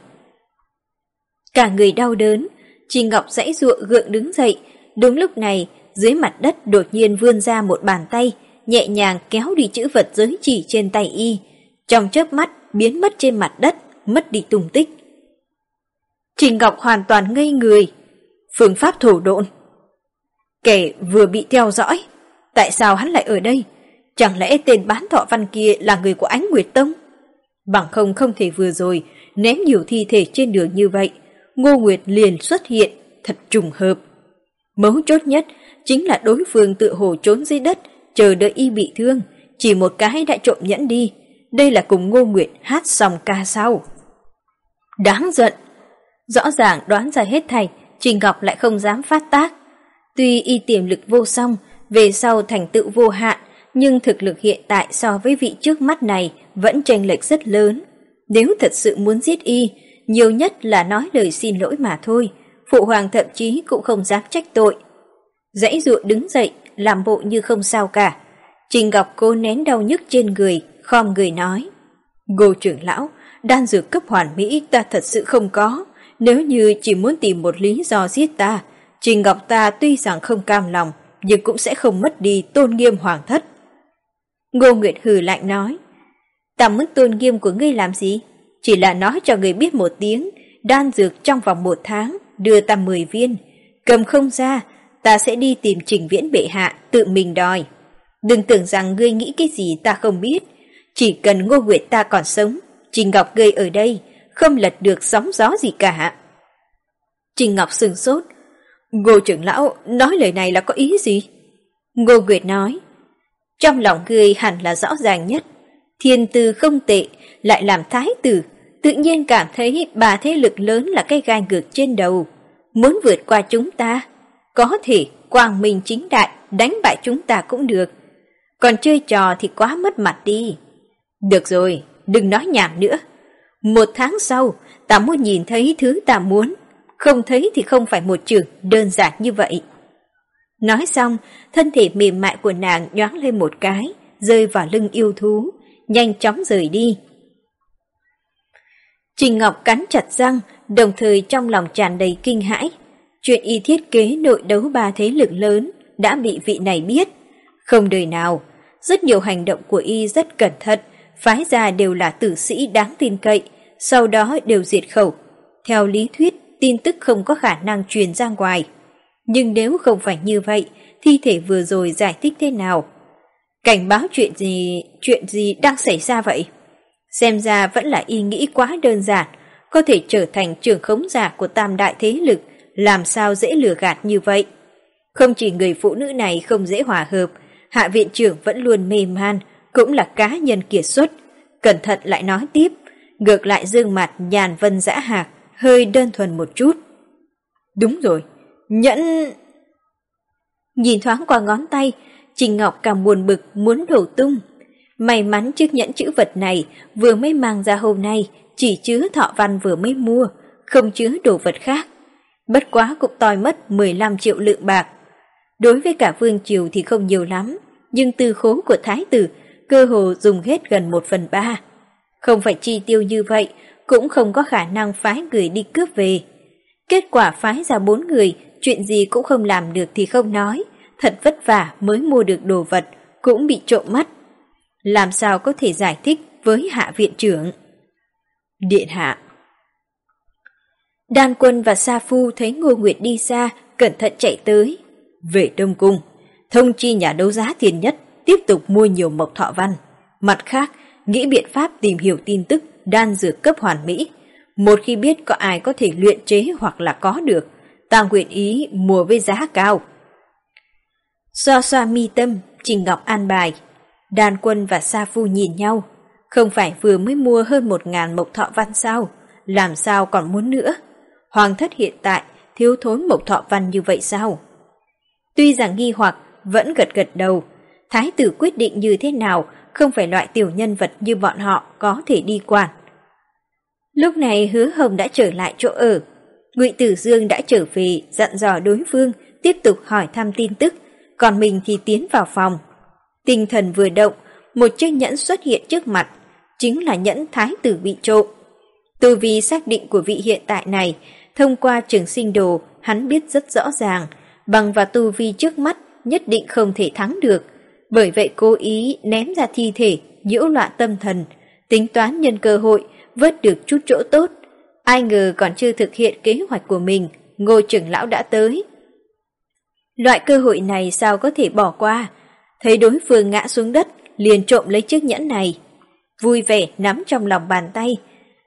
Cả người đau đớn, Trình Ngọc giãy giụa gượng đứng dậy. Đúng lúc này, dưới mặt đất đột nhiên vươn ra một bàn tay, nhẹ nhàng kéo đi chữ vật giới chỉ trên tay y, trong chớp mắt biến mất trên mặt đất, mất đi tung tích. Trình Ngọc hoàn toàn ngây người. Phương pháp thổ độn. Kẻ vừa bị theo dõi, tại sao hắn lại ở đây? Chẳng lẽ tên bán thọ văn kia là người của Ánh Nguyệt Tông? Bằng không không thể vừa rồi ném nhiều thi thể trên đường như vậy, Ngô Nguyệt liền xuất hiện, thật trùng hợp. Mấu chốt nhất chính là đối phương tự hồ trốn dưới đất, chờ đợi y bị thương, chỉ một cái đã trộm nhẫn đi. Đây là cùng Ngô Nguyệt hát xong ca sao? Đáng giận! Rõ ràng đoán ra hết thảy, Trình Ngọc lại không dám phát tác. Tuy y tiềm lực vô song, về sau thành tựu vô hạn, nhưng thực lực hiện tại so với vị trước mắt này vẫn chênh lệch rất lớn. Nếu thật sự muốn giết y, nhiều nhất là nói lời xin lỗi mà thôi, phụ hoàng thậm chí cũng không dám trách tội. Dãy dụa đứng dậy, làm bộ như không sao cả. Trình Ngọc cố nén đau nhức trên người, khom người nói: Ngô trưởng lão, đan dược cấp hoàn mỹ ta thật sự không có. Nếu như chỉ muốn tìm một lý do giết ta, Trình Ngọc ta tuy rằng không cam lòng, nhưng cũng sẽ không mất đi tôn nghiêm hoàng thất. Ngô Nguyệt hừ lạnh nói: Ta muốn tôn nghiêm của ngươi làm gì? Chỉ là nói cho ngươi biết một tiếng, đan dược trong vòng một tháng đưa ta mười viên, cầm không ra, ta sẽ đi tìm Trình Viễn bệ hạ tự mình đòi. Đừng tưởng rằng ngươi nghĩ cái gì ta không biết, chỉ cần Ngô Nguyệt ta còn sống, Trình Ngọc ngươi ở đây, không lật được sóng gió gì cả. Trình Ngọc sửng sốt: Ngô trưởng lão nói lời này là có ý gì? Ngô Nguyệt nói: Trong lòng ngươi hẳn là rõ ràng nhất, thiên tư không tệ, lại làm thái tử, tự nhiên cảm thấy ba thế lực lớn là cái gai ngược trên đầu. Muốn vượt qua chúng ta, có thể quang minh chính đại đánh bại chúng ta cũng được. Còn chơi trò thì quá mất mặt đi. Được rồi, đừng nói nhảm nữa. Một tháng sau, ta muốn nhìn thấy thứ ta muốn, không thấy thì không phải một chữ đơn giản như vậy. Nói xong, thân thể mềm mại của nàng nhoáng lên một cái, rơi vào lưng yêu thú, nhanh chóng rời đi. Trình Ngọc cắn chặt răng, đồng thời trong lòng tràn đầy kinh hãi. Chuyện y thiết kế nội đấu ba thế lực lớn đã bị vị này biết. Không đời nào, rất nhiều hành động của y rất cẩn thận, phái ra đều là tử sĩ đáng tin cậy, sau đó đều diệt khẩu. Theo lý thuyết, tin tức không có khả năng truyền ra ngoài. Nhưng nếu không phải như vậy, thi thể vừa rồi giải thích thế nào? Cảnh báo chuyện gì, chuyện gì đang xảy ra vậy? Xem ra vẫn là ý nghĩ quá đơn giản, có thể trở thành trưởng khống giả của tam đại thế lực, làm sao dễ lừa gạt như vậy? Không chỉ người phụ nữ này không dễ hòa hợp, hạ viện trưởng vẫn luôn mê man, cũng là cá nhân kiệt xuất. Cẩn thận lại nói tiếp, ngược lại gương mặt nhàn vân dã hạc, hơi đơn thuần một chút. Đúng rồi, nhẫn... Nhìn thoáng qua ngón tay, Trình Ngọc càng buồn bực muốn đổ tung. May mắn chiếc nhẫn chữ vật này vừa mới mang ra hôm nay, chỉ chứa thọ văn vừa mới mua, không chứa đồ vật khác. Bất quá cũng toi mất mười lăm triệu lượng bạc. Đối với cả vương triều thì không nhiều lắm, nhưng tư khố của thái tử cơ hồ dùng hết gần một phần ba. Không phải chi tiêu như vậy, cũng không có khả năng phái người đi cướp về. Kết quả phái ra bốn người, chuyện gì cũng không làm được thì không nói, thật vất vả mới mua được đồ vật, cũng bị trộm mất. Làm sao có thể giải thích với hạ viện trưởng? Điện hạ. Đan Quân và Sa Phu thấy Ngô Nguyệt đi xa, cẩn thận chạy tới. Về Đông Cung, thông chi nhà đấu giá Thiên Nhất tiếp tục mua nhiều mộc thọ văn. Mặt khác, nghĩ biện pháp tìm hiểu tin tức đan dược cấp hoàn mỹ. Một khi biết có ai có thể luyện chế hoặc là có được, ta nguyện ý mua với giá cao. Xoa xoa mi tâm, Trình Ngọc an bài. Đan Quân và Sa Phu nhìn nhau. Không phải vừa mới mua hơn một ngàn mộc thọ văn sao? Làm sao còn muốn nữa? Hoàng thất hiện tại thiếu thốn mộc thọ văn như vậy sao? Tuy rằng nghi hoặc, vẫn gật gật đầu. Thái tử quyết định như thế nào, không phải loại tiểu nhân vật như bọn họ có thể đi quản. Lúc này Hứa Hồng đã trở lại chỗ ở. Ngụy Tử Dương đã trở về, dặn dò đối phương, tiếp tục hỏi thăm tin tức, còn mình thì tiến vào phòng. Tinh thần vừa động, một chiếc nhẫn xuất hiện trước mặt, chính là nhẫn thái tử bị trộm. Từ vì xác định của vị hiện tại này, thông qua trường sinh đồ, hắn biết rất rõ ràng, bằng và tu vi trước mắt nhất định không thể thắng được, bởi vậy cố ý ném ra thi thể, nhiễu loạn tâm thần, tính toán nhân cơ hội, vớt được chút chỗ tốt. Ai ngờ còn chưa thực hiện kế hoạch của mình, Ngô trưởng lão đã tới. Loại cơ hội này sao có thể bỏ qua, thấy đối phương ngã xuống đất, liền trộm lấy chiếc nhẫn này. Vui vẻ nắm trong lòng bàn tay,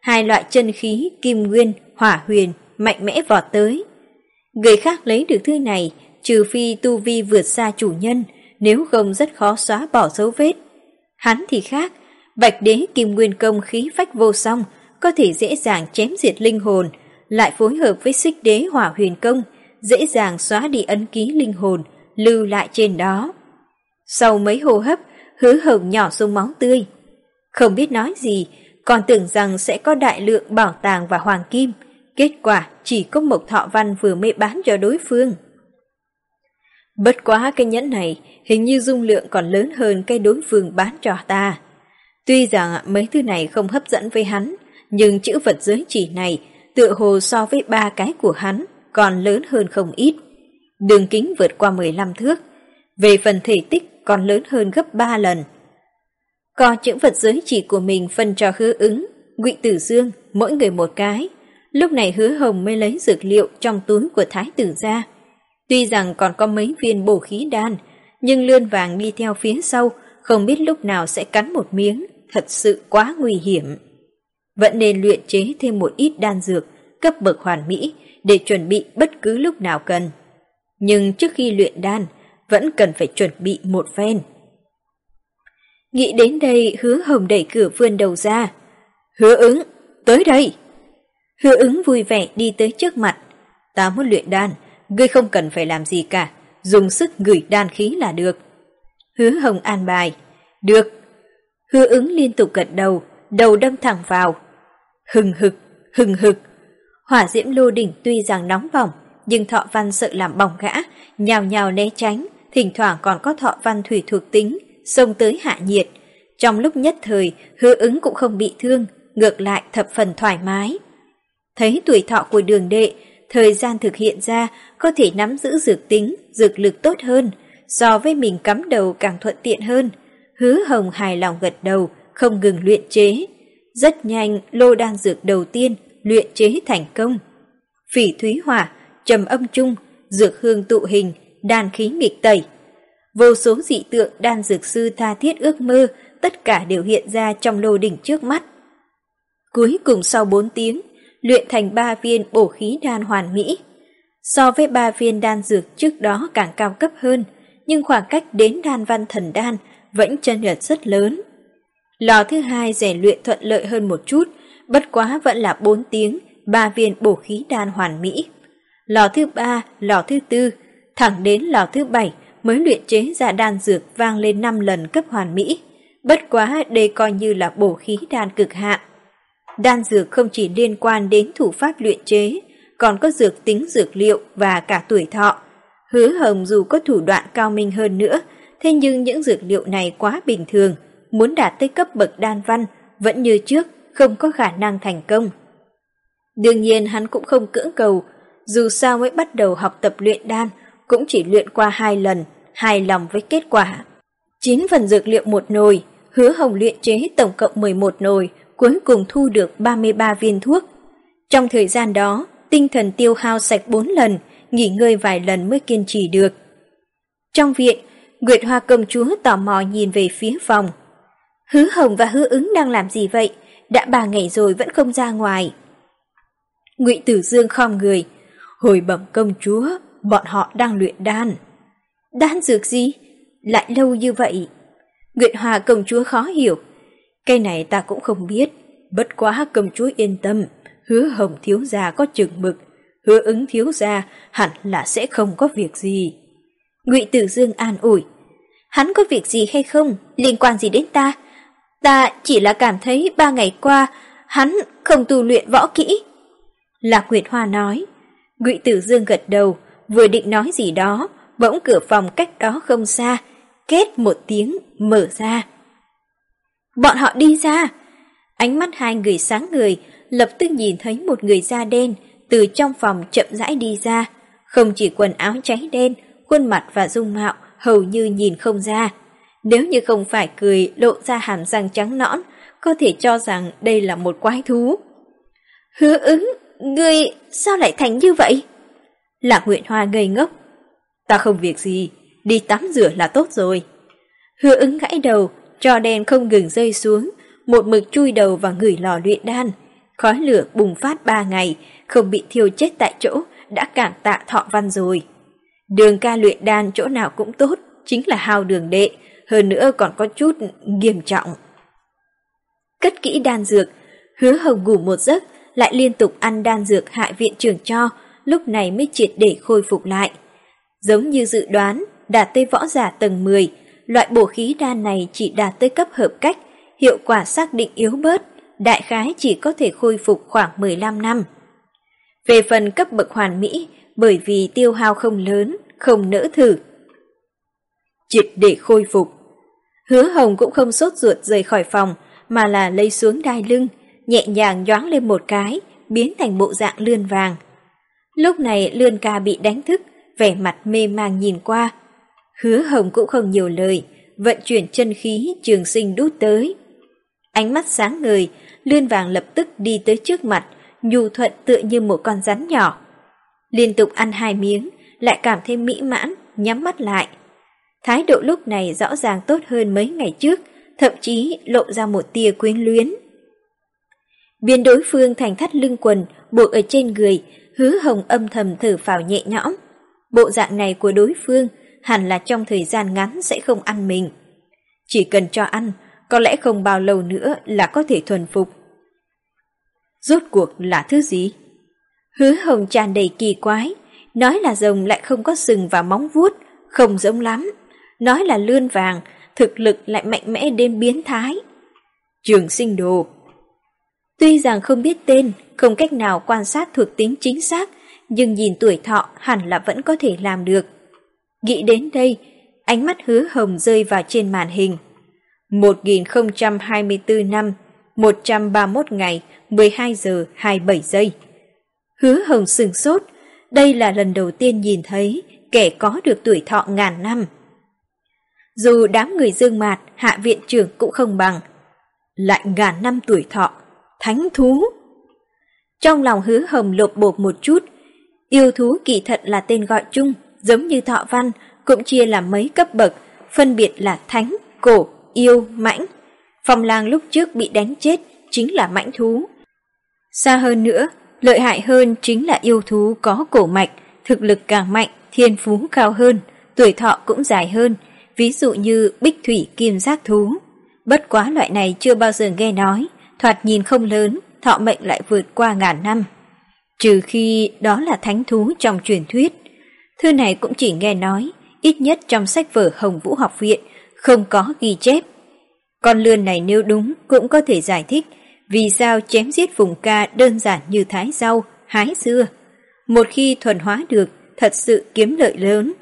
hai loại chân khí kim nguyên, hỏa huyền mạnh mẽ vọt tới. Người khác lấy được thứ này, trừ phi tu vi vượt xa chủ nhân, nếu không rất khó xóa bỏ dấu vết. Hắn thì khác, Bạch Đế Kim Nguyên Công khí phách vô song, có thể dễ dàng chém diệt linh hồn, lại phối hợp với Xích Đế Hỏa Huyền Công, dễ dàng xóa đi ấn ký linh hồn lưu lại trên đó. Sau mấy hô hấp, Hứa Hồng nhỏ xuống máu tươi. Không biết nói gì, còn tưởng rằng sẽ có đại lượng bảo tàng và hoàng kim, kết quả chỉ có một thọ văn vừa mới bán cho đối phương. Bất quá cái nhẫn này hình như dung lượng còn lớn hơn cái đối phương bán cho ta. Tuy rằng mấy thứ này không hấp dẫn với hắn, nhưng chữ vật giới chỉ này tựa hồ so với ba cái của hắn còn lớn hơn không ít. Đường kính vượt qua mười lăm thước, về phần thể tích còn lớn hơn gấp ba lần. Còn chữ vật giới chỉ của mình phân cho Hứa Ứng, Ngụy Tử Dương mỗi người một cái. Lúc này Hứa Hồng mới lấy dược liệu trong túi của thái tử ra. Tuy rằng còn có mấy viên bổ khí đan, nhưng Lươn Vàng đi theo phía sau, không biết lúc nào sẽ cắn một miếng, thật sự quá nguy hiểm. Vẫn nên luyện chế thêm một ít đan dược cấp bậc hoàn mỹ để chuẩn bị bất cứ lúc nào cần. Nhưng trước khi luyện đan, vẫn cần phải chuẩn bị một phen. Nghĩ đến đây, Hứa Hồng đẩy cửa vươn đầu ra. Hứa Ứng, tới đây! Hứa Ứng vui vẻ đi tới trước mặt. Ta muốn luyện đan, ngươi không cần phải làm gì cả, dùng sức ngửi đan khí là được. Hứa Hồng an bài. Được. Hứa Ứng liên tục gật đầu, đầu đâm thẳng vào. Hừng hực, hừng hực. Hỏa diễm lô đỉnh tuy rằng nóng bỏng, nhưng thọ văn sợ làm bỏng gã, nhào nhào né tránh, thỉnh thoảng còn có thọ văn thủy thuộc tính, xông tới hạ nhiệt. Trong lúc nhất thời, Hứa Ứng cũng không bị thương, ngược lại thập phần thoải mái. Thấy tuổi thọ của Đường đệ, thời gian thực hiện ra có thể nắm giữ dược tính, dược lực tốt hơn, so với mình cắm đầu càng thuận tiện hơn. Hứa Hồng hài lòng gật đầu, không ngừng luyện chế. Rất nhanh, lô đan dược đầu tiên luyện chế thành công. Phỉ thúy hỏa, trầm âm trung, dược hương tụ hình, đan khí nghịch tẩy. Vô số dị tượng đan dược sư tha thiết ước mơ, tất cả đều hiện ra trong lô đỉnh trước mắt. Cuối cùng sau bốn tiếng, luyện thành ba viên bổ khí đan hoàn mỹ. So với ba viên đan dược trước đó càng cao cấp hơn, nhưng khoảng cách đến đan văn thần đan vẫn chênh lệch rất lớn. Lò thứ hai rèn luyện thuận lợi hơn một chút, bất quá vẫn là bốn tiếng, ba viên bổ khí đan hoàn mỹ. Lò thứ ba, lò thứ tư, thẳng đến lò thứ bảy mới luyện chế ra đan dược vang lên năm lần cấp hoàn mỹ. Bất quá đây coi như là bổ khí đan cực hạn. Đan dược không chỉ liên quan đến thủ pháp luyện chế, còn có dược tính dược liệu và cả tuổi thọ. Hứa Hồng dù có thủ đoạn cao minh hơn nữa, thế nhưng những dược liệu này quá bình thường, muốn đạt tới cấp bậc đan văn, vẫn như trước, không có khả năng thành công. Đương nhiên hắn cũng không cưỡng cầu, dù sao mới bắt đầu học tập luyện đan, cũng chỉ luyện qua hai lần, hài lòng với kết quả. Chín phần dược liệu một nồi, Hứa Hồng luyện chế tổng cộng mười một nồi, cuối cùng thu được ba mươi ba viên thuốc. Trong thời gian đó, tinh thần tiêu hao sạch bốn lần, nghỉ ngơi vài lần mới kiên trì được. Trong viện, Nguyệt Hoa công chúa tò mò nhìn về phía phòng. Hứa Hồng và Hứa Ứng đang làm gì vậy? Đã ba ngày rồi vẫn không ra ngoài. Ngụy Tử Dương khom người. Hồi bẩm công chúa, bọn họ đang luyện đan. Đan dược gì? Lại lâu như vậy? Nguyệt Hoa công chúa khó hiểu. Cái này ta cũng không biết, bất quá công chúa yên tâm, Hứa Hồng thiếu gia có chừng mực, Hứa Ứng thiếu gia hẳn là sẽ không có việc gì. Ngụy Tử Dương an ủi. Hắn có việc gì hay không, liên quan gì đến ta? Ta chỉ là cảm thấy ba ngày qua hắn không tu luyện võ kỹ. Lạc Nguyệt Hoa nói. Ngụy Tử Dương gật đầu, vừa định nói gì đó, bỗng cửa phòng cách đó không xa, két một tiếng mở ra. Bọn họ đi ra. Ánh mắt hai người sáng ngời, lập tức nhìn thấy một người da đen từ trong phòng chậm rãi đi ra. Không chỉ quần áo cháy đen, khuôn mặt và dung mạo hầu như nhìn không ra. Nếu như không phải cười lộ ra hàm răng trắng nõn, có thể cho rằng đây là một quái thú. Hứa Ứng, ngươi sao lại thành như vậy? Lạc Nguyệt Hoa ngây ngốc. Ta không việc gì, đi tắm rửa là tốt rồi. Hứa Ứng gãi đầu, trò đen không ngừng rơi xuống, một mực chui đầu vào ngửi lò luyện đan. khói lửa bùng phát ba ngày, không bị thiêu chết tại chỗ, đã cảm tạ Thọ Văn rồi. Đường ca luyện đan chỗ nào cũng tốt, chính là hao đường đệ, hơn nữa còn có chút nghiêm trọng. Cất kỹ đan dược, Hứa Hồng ngủ một giấc, lại liên tục ăn đan dược Hạ viện trưởng cho, lúc này mới triệt để khôi phục lại. Giống như dự đoán, đạt tới võ giả tầng mười, loại bổ khí đan này chỉ đạt tới cấp hợp cách, hiệu quả xác định yếu bớt, đại khái chỉ có thể khôi phục khoảng mười lăm năm. Về phần cấp bậc hoàn mỹ, bởi vì tiêu hao không lớn, không nỡ thử. Triệt để khôi phục. Hứa Hồng cũng không sốt ruột rời khỏi phòng, mà là lấy xuống đai lưng, nhẹ nhàng nhoáng lên một cái, biến thành bộ dạng lươn vàng. Lúc này Lươn ca bị đánh thức, vẻ mặt mê mang nhìn qua. Hứa Hồng cũng không nhiều lời, vận chuyển chân khí trường sinh đút tới. Ánh mắt sáng ngời, Lươn vàng lập tức đi tới trước mặt, nhu thuận tựa như một con rắn nhỏ. Liên tục ăn hai miếng, lại cảm thấy mỹ mãn, nhắm mắt lại. Thái độ lúc này rõ ràng tốt hơn mấy ngày trước, thậm chí lộ ra một tia quyến luyến. Biến đối phương thành thắt lưng quần, buộc ở trên người, Hứa Hồng âm thầm thở phào nhẹ nhõm. Bộ dạng này của đối phương hẳn là trong thời gian ngắn sẽ không ăn mình. Chỉ cần cho ăn, có lẽ không bao lâu nữa là có thể thuần phục. Rốt cuộc là thứ gì? Hứa Hồng tràn đầy kỳ quái, nói là rồng lại không có sừng và móng vuốt, không giống lắm. Nói là lươn vàng, thực lực lại mạnh mẽ đến biến thái. Trường sinh đồ. Tuy rằng không biết tên, không cách nào quan sát thuộc tính chính xác, nhưng nhìn tuổi thọ hẳn là vẫn có thể làm được. Nghĩ đến đây, ánh mắt Hứa Hồng rơi vào trên màn hình. một nghìn không trăm hai mươi tư năm, một trăm ba mươi mốt ngày, mười hai giờ hai mươi bảy giây. Hứa Hồng sửng sốt, đây là lần đầu tiên nhìn thấy kẻ có được tuổi thọ ngàn năm. Dù đám người Dương Mạt, Hạ viện trưởng cũng không bằng. Lại ngàn năm tuổi thọ, thánh thú. Trong lòng Hứa Hồng lột bột một chút, yêu thú kỳ thật là tên gọi chung, giống như Thọ Văn, cũng chia làm mấy cấp bậc, phân biệt là thánh, cổ, yêu, mãnh. Phong Lang lúc trước bị đánh chết chính là mãnh thú. Xa hơn nữa, lợi hại hơn chính là yêu thú có cổ mạch, thực lực càng mạnh, thiên phú cao hơn, tuổi thọ cũng dài hơn, ví dụ như bích thủy kim giác thú. Bất quá loại này chưa bao giờ nghe nói, thoạt nhìn không lớn, thọ mệnh lại vượt qua ngàn năm. Trừ khi đó là thánh thú trong truyền thuyết. Thư này cũng chỉ nghe nói, ít nhất trong sách vở Hồng Vũ học viện, không có ghi chép. Con lươn này nếu đúng cũng có thể giải thích vì sao chém giết Phùng Ca đơn giản như thái rau, hái dưa. Một khi thuần hóa được, thật sự kiếm lợi lớn.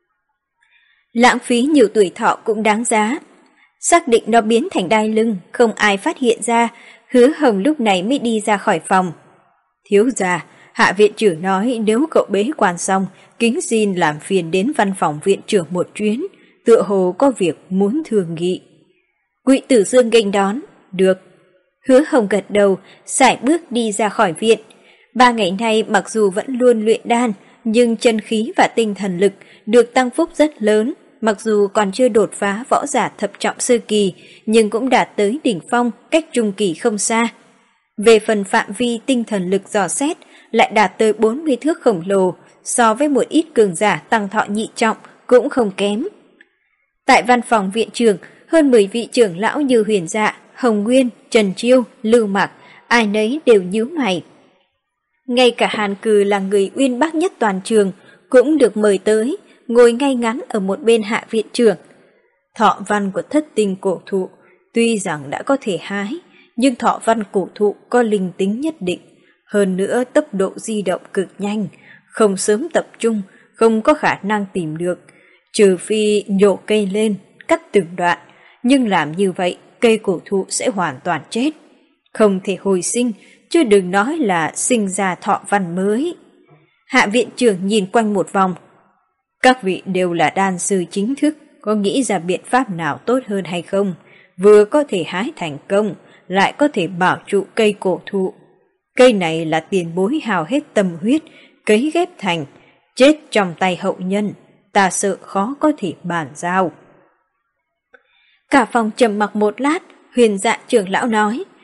Lãng phí nhiều tuổi thọ cũng đáng giá. Xác định nó biến thành đai lưng, không ai phát hiện ra, Hứa Hồng lúc này mới đi ra khỏi phòng. Thiếu gia, Hạ viện trưởng nói nếu cậu bế quan xong, kính xin làm phiền đến văn phòng viện trưởng một chuyến, tựa hồ có việc muốn thương nghị. Ngụy Tử Dương nghênh đón, được. Hứa Hồng gật đầu, sải bước đi ra khỏi viện. Ba ngày nay mặc dù vẫn luôn luyện đan, nhưng chân khí và tinh thần lực được tăng phúc rất lớn. Mặc dù còn chưa đột phá võ giả thập trọng sơ kỳ, nhưng cũng đạt tới đỉnh phong, cách trung kỳ không xa. Về phần phạm vi tinh thần lực dò xét, lại đạt tới bốn mươi thước khổng lồ, so với một ít cường giả tăng thọ nhị trọng cũng không kém. Tại văn phòng viện trưởng, hơn mười vị trưởng lão như Huyền Dạ, Hồng Nguyên, Trần Chiêu, Lưu Mạc, ai nấy đều nhíu mày. Ngay cả Hàn Cừ là người uyên bác nhất toàn trường, cũng được mời tới, ngồi ngay ngắn ở một bên Hạ viện trưởng. Thọ văn của thất tinh cổ thụ, tuy rằng đã có thể hái, nhưng thọ văn cổ thụ có linh tính nhất định, hơn nữa tốc độ di động cực nhanh, không sớm tập trung, không có khả năng tìm được, trừ phi nhổ cây lên, cắt từng đoạn, nhưng làm như vậy cây cổ thụ sẽ hoàn toàn chết, không thể hồi sinh, chứ đừng nói là sinh ra thọ văn mới. Hạ viện trưởng nhìn quanh một vòng. Các vị đều là đan sư chính thức, có nghĩ ra biện pháp nào tốt hơn hay không? Vừa có thể hái thành công, lại có thể bảo trụ cây cổ thụ. Cây này là tiền bối hào hết tâm huyết, cấy ghép thành, chết trong tay hậu nhân, ta sợ khó có thể bàn giao. Cả phòng trầm mặc một lát, Huyền Dạ trưởng lão nói,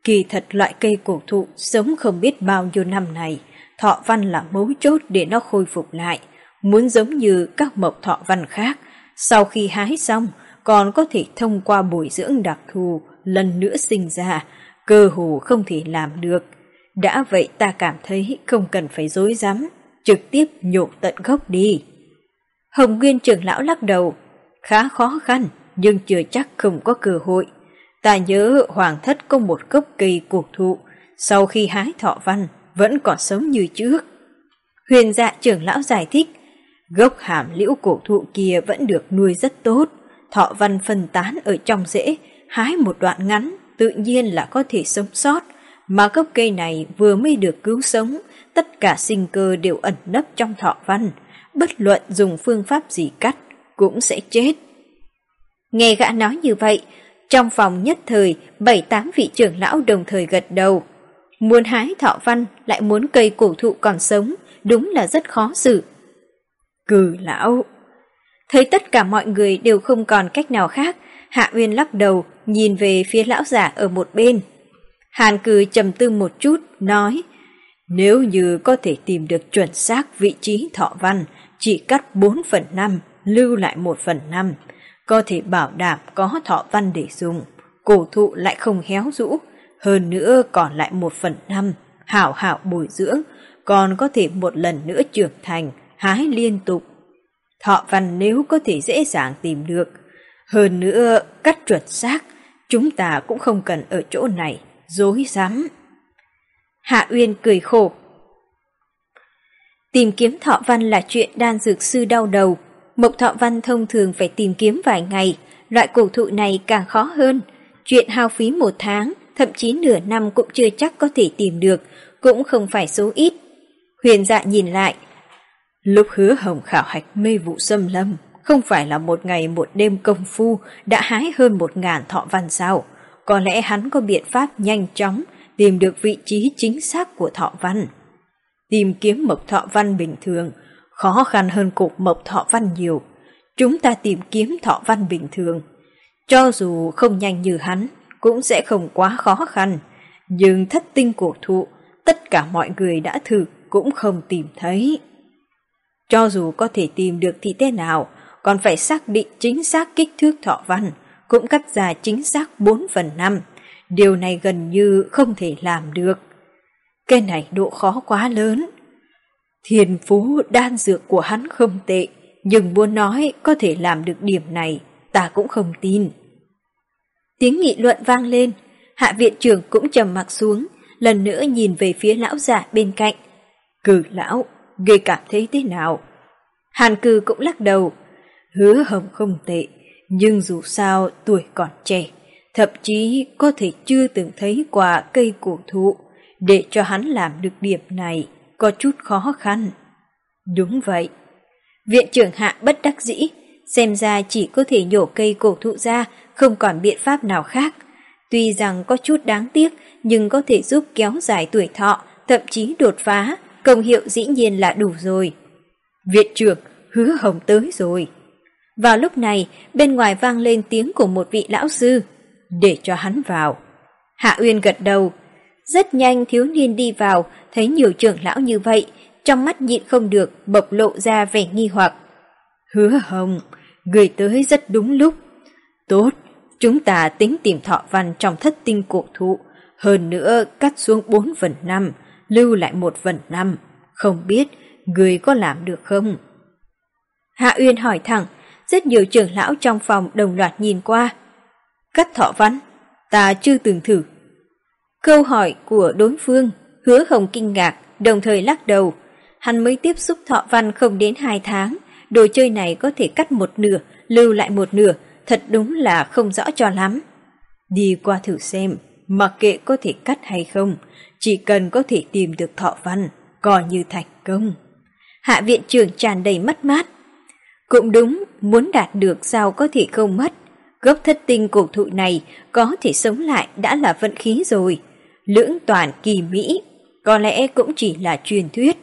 Kỳ thật loại cây cổ thụ sống không biết bao nhiêu năm này, thọ văn là mấu chốt để nó khôi phục lại. Muốn giống như các mộc thọ văn khác, sau khi hái xong còn có thể thông qua bồi dưỡng đặc thù lần nữa sinh ra, cơ hồ không thể làm được. Đã vậy ta cảm thấy không cần phải dối rắm, trực tiếp nhổ tận gốc đi. Hồng Nguyên trưởng lão lắc đầu, khá khó khăn nhưng chưa chắc không có cơ hội. Ta nhớ Hoàng thất có một gốc cây cổ thụ, sau khi hái thọ văn vẫn còn sống như trước. Huyền Dạ trưởng lão giải thích, gốc hàm liễu cổ thụ kia vẫn được nuôi rất tốt, thọ văn phân tán ở trong rễ, hái một đoạn ngắn tự nhiên là có thể sống sót, mà gốc cây này vừa mới được cứu sống, tất cả sinh cơ đều ẩn nấp trong thọ văn, bất luận dùng phương pháp gì cắt cũng sẽ chết. Nghe gã nói như vậy, trong phòng nhất thời bảy tám vị trưởng lão đồng thời gật đầu. Muốn hái thọ văn lại muốn cây cổ thụ còn sống, đúng là rất khó xử. Cử lão. Thấy tất cả mọi người đều không còn cách nào khác, Hạ Uyên lắc đầu nhìn về phía lão giả ở một bên. Hàn Cừ trầm tư một chút, nói, nếu như có thể tìm được chuẩn xác vị trí thọ văn, chỉ cắt bốn phần năm, lưu lại một phần năm, có thể bảo đảm có thọ văn để dùng, cổ thụ lại không héo rũ, hơn nữa còn lại một phần năm, hảo hảo bồi dưỡng, còn có thể một lần nữa trưởng thành, hái liên tục. Thọ văn nếu có thể dễ dàng tìm được, hơn nữa cắt chuẩn xác, chúng ta cũng không cần ở chỗ này dối rắm. Hạ Uyên cười khổ. Tìm kiếm thọ văn là chuyện đan dược sư đau đầu. Mộc thọ văn thông thường phải tìm kiếm vài ngày, loại cổ thụ này càng khó hơn. Chuyện hao phí một tháng, thậm chí nửa năm cũng chưa chắc có thể tìm được, cũng không phải số ít. Huyền Dạ nhìn lại. Lúc Hứa Hồng khảo hạch mê vụ xâm lâm, không phải là một ngày một đêm công phu đã hái hơn một ngàn thọ văn sao? Có lẽ hắn có biện pháp nhanh chóng tìm được vị trí chính xác của thọ văn. Tìm kiếm mộc thọ văn bình thường khó khăn hơn cục mộc thọ văn nhiều. Chúng ta tìm kiếm thọ văn bình thường, cho dù không nhanh như hắn cũng sẽ không quá khó khăn. Nhưng thất tinh cổ thụ, tất cả mọi người đã thử cũng không tìm thấy. Cho dù có thể tìm được thì thế nào, còn phải xác định chính xác kích thước thọ văn, cũng cắt ra chính xác bốn phần năm. Điều này gần như không thể làm được. Cái này độ khó quá lớn. Thiên phú đan dược của hắn không tệ, nhưng muốn nói có thể làm được điểm này, ta cũng không tin. Tiếng nghị luận vang lên, Hạ viện trưởng cũng trầm mặc xuống, lần nữa nhìn về phía lão giả bên cạnh. Cử lão, ngươi cảm thấy thế nào? Hàn Cừ cũng lắc đầu. Hứa Hồng không tệ, nhưng dù sao tuổi còn trẻ, thậm chí có thể chưa từng thấy qua cây cổ thụ, để cho hắn làm được điểm này có chút khó khăn. Đúng vậy. Viện trưởng Hạ bất đắc dĩ, xem ra chỉ có thể nhổ cây cổ thụ ra, không còn biện pháp nào khác. Tuy rằng có chút đáng tiếc, nhưng có thể giúp kéo dài tuổi thọ, thậm chí đột phá, công hiệu dĩ nhiên là đủ rồi. Viện trưởng, Hứa Hồng tới rồi. Vào lúc này, bên ngoài vang lên tiếng của một vị lão sư. Để cho hắn vào. Hạ Uyên gật đầu. Rất nhanh thiếu niên đi vào, thấy nhiều trưởng lão như vậy, trong mắt nhịn không được bộc lộ ra vẻ nghi hoặc. Hứa Hồng, người tới rất đúng lúc. Tốt, chúng ta tính tìm thọ văn trong thất tinh cổ thụ, hơn nữa cắt xuống bốn phần năm, lưu lại một phần năm. Không biết người có làm được không? Hạ Uyên hỏi thẳng, rất nhiều trưởng lão trong phòng đồng loạt nhìn qua. Cắt thọ văn, ta chưa từng thử. Câu hỏi của đối phương, Hứa Hồng kinh ngạc, đồng thời lắc đầu. Hắn mới tiếp xúc thọ văn không đến hai tháng, đồ chơi này có thể cắt một nửa, lưu lại một nửa, thật đúng là không rõ cho lắm. Đi qua thử xem, mặc kệ có thể cắt hay không, chỉ cần có thể tìm được thọ văn, coi như thành công. Hạ viện trưởng tràn đầy mất mát. Cũng đúng, muốn đạt được sao có thể không mất. Gốc thất tinh cổ thụ này có thể sống lại đã là vận khí rồi. Lưỡng toàn kỳ mỹ, có lẽ cũng chỉ là truyền thuyết.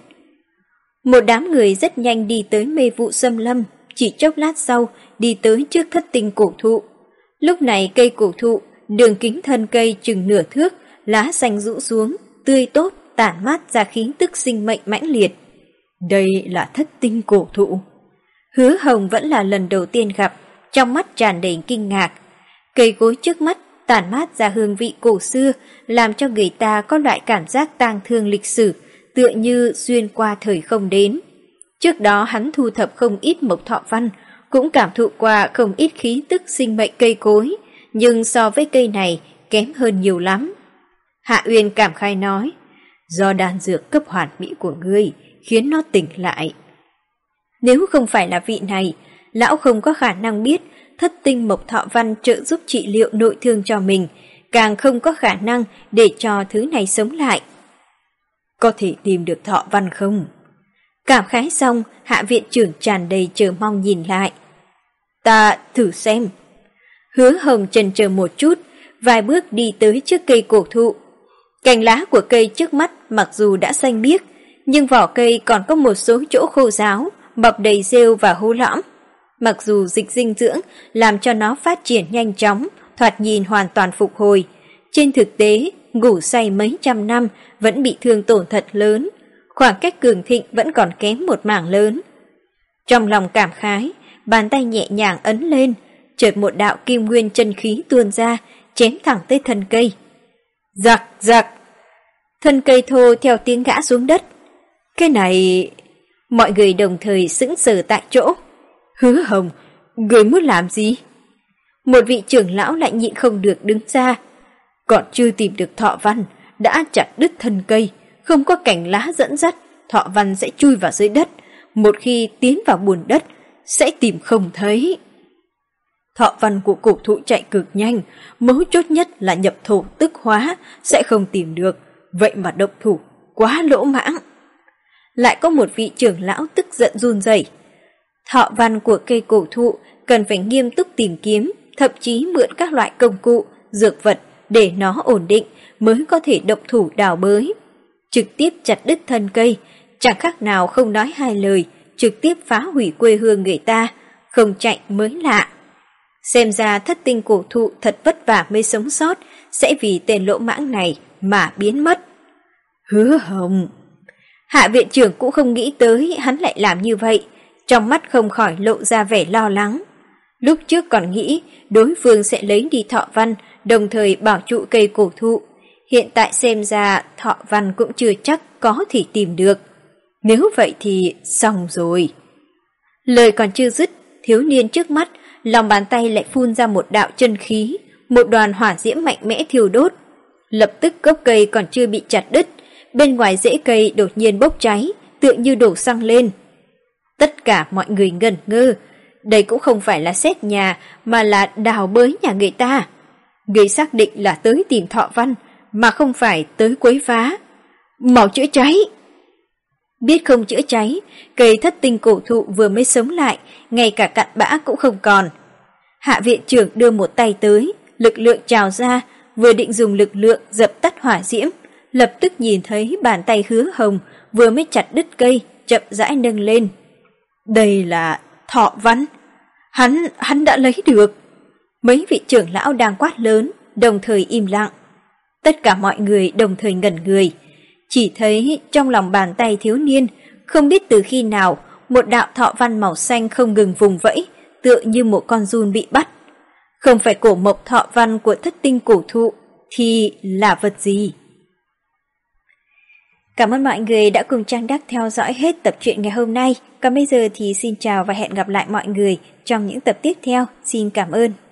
Một đám người rất nhanh đi tới mê vụ xâm lâm, chỉ chốc lát sau đi tới trước thất tinh cổ thụ. Lúc này cây cổ thụ, đường kính thân cây chừng nửa thước, lá xanh rũ xuống, tươi tốt, tản mát ra khí tức sinh mệnh mãnh liệt. Đây là thất tinh cổ thụ. Hứa Hồng vẫn là lần đầu tiên gặp, trong mắt tràn đầy kinh ngạc. Cây cối trước mắt tản mát ra hương vị cổ xưa, làm cho người ta có loại cảm giác tang thương lịch sử, tựa như xuyên qua thời không đến. Trước đó hắn thu thập không ít mộc thọ văn, cũng cảm thụ qua không ít khí tức sinh mệnh cây cối, nhưng so với cây này kém hơn nhiều lắm. Hạ Uyên cảm khai nói, do đan dược cấp hoàn mỹ của ngươi khiến nó tỉnh lại. Nếu không phải là vị này, lão không có khả năng biết thất tinh mộc thọ văn trợ giúp trị liệu nội thương cho mình, càng không có khả năng để cho thứ này sống lại. Có thể tìm được thọ văn không? Cảm khái xong, Hạ viện trưởng tràn đầy chờ mong nhìn lại. Ta thử xem. Hứa Hồng chần chờ một chút, vài bước đi tới trước cây cổ thụ. Cành lá của cây trước mắt mặc dù đã xanh biếc, nhưng vỏ cây còn có một số chỗ khô ráo, mọc đầy rêu và hố lõm. Mặc dù dịch dinh dưỡng làm cho nó phát triển nhanh chóng, thoạt nhìn hoàn toàn phục hồi, trên thực tế, ngủ say mấy trăm năm vẫn bị thương tổn thật lớn, khoảng cách cường thịnh vẫn còn kém một mảng lớn. Trong lòng cảm khái, bàn tay nhẹ nhàng ấn lên, chợt một đạo kim nguyên chân khí tuôn ra, chém thẳng tới thân cây. Giặc giặc! Thân cây thô theo tiếng ngã xuống đất. Cái này... Mọi người đồng thời sững sờ tại chỗ. Hứa Hồng, người muốn làm gì? Một vị trưởng lão lại nhịn không được đứng ra. Còn chưa tìm được thọ văn, đã chặt đứt thân cây, không có cành lá dẫn dắt, thọ văn sẽ chui vào dưới đất. Một khi tiến vào bùn đất, sẽ tìm không thấy. Thọ văn của cổ thụ chạy cực nhanh, mấu chốt nhất là nhập thổ tức hóa, sẽ không tìm được. Vậy mà động thủ, quá lỗ mãng. Lại có một vị trưởng lão tức giận run rẩy. Thọ văn của cây cổ thụ cần phải nghiêm túc tìm kiếm, thậm chí mượn các loại công cụ, dược vật để nó ổn định mới có thể động thủ đào bới. Trực tiếp chặt đứt thân cây, chẳng khác nào không nói hai lời, trực tiếp phá hủy quê hương người ta, không chạy mới lạ. Xem ra thất tinh cổ thụ thật vất vả mới sống sót, sẽ vì tên lỗ mãng này mà biến mất. Hứa Hồng! Hạ viện trưởng cũng không nghĩ tới hắn lại làm như vậy, trong mắt không khỏi lộ ra vẻ lo lắng. Lúc trước còn nghĩ đối phương sẽ lấy đi thọ văn, đồng thời bảo trụ cây cổ thụ. Hiện tại xem ra thọ văn cũng chưa chắc có thể tìm được. Nếu vậy thì xong rồi. Lời còn chưa dứt, thiếu niên trước mắt, lòng bàn tay lại phun ra một đạo chân khí, một đoàn hỏa diễm mạnh mẽ thiêu đốt. Lập tức gốc cây còn chưa bị chặt đứt, bên ngoài rễ cây đột nhiên bốc cháy, tựa như đổ xăng lên. Tất cả mọi người ngẩn ngơ, đây cũng không phải là xét nhà mà là đào bới nhà người ta. Người xác định là tới tìm thọ văn, mà không phải tới quấy phá. Mau chữa cháy! Biết không chữa cháy, cây thất tinh cổ thụ vừa mới sống lại, ngay cả cặn bã cũng không còn. Hạ viện trưởng đưa một tay tới, lực lượng trào ra, vừa định dùng lực lượng dập tắt hỏa diễm, lập tức nhìn thấy bàn tay Hứa Hồng vừa mới chặt đứt cây, chậm rãi nâng lên. Đây là thọ văn. Hắn, hắn đã lấy được. Mấy vị trưởng lão đang quát lớn, đồng thời im lặng. Tất cả mọi người đồng thời ngẩn người. Chỉ thấy trong lòng bàn tay thiếu niên, không biết từ khi nào, một đạo thọ văn màu xanh không ngừng vùng vẫy, tựa như một con giun bị bắt. Không phải cổ mộc thọ văn của thất tinh cổ thụ, thì là vật gì? Cảm ơn mọi người đã cùng Trang Đắc theo dõi hết tập truyện ngày hôm nay. Còn bây giờ thì xin chào và hẹn gặp lại mọi người trong những tập tiếp theo. Xin cảm ơn.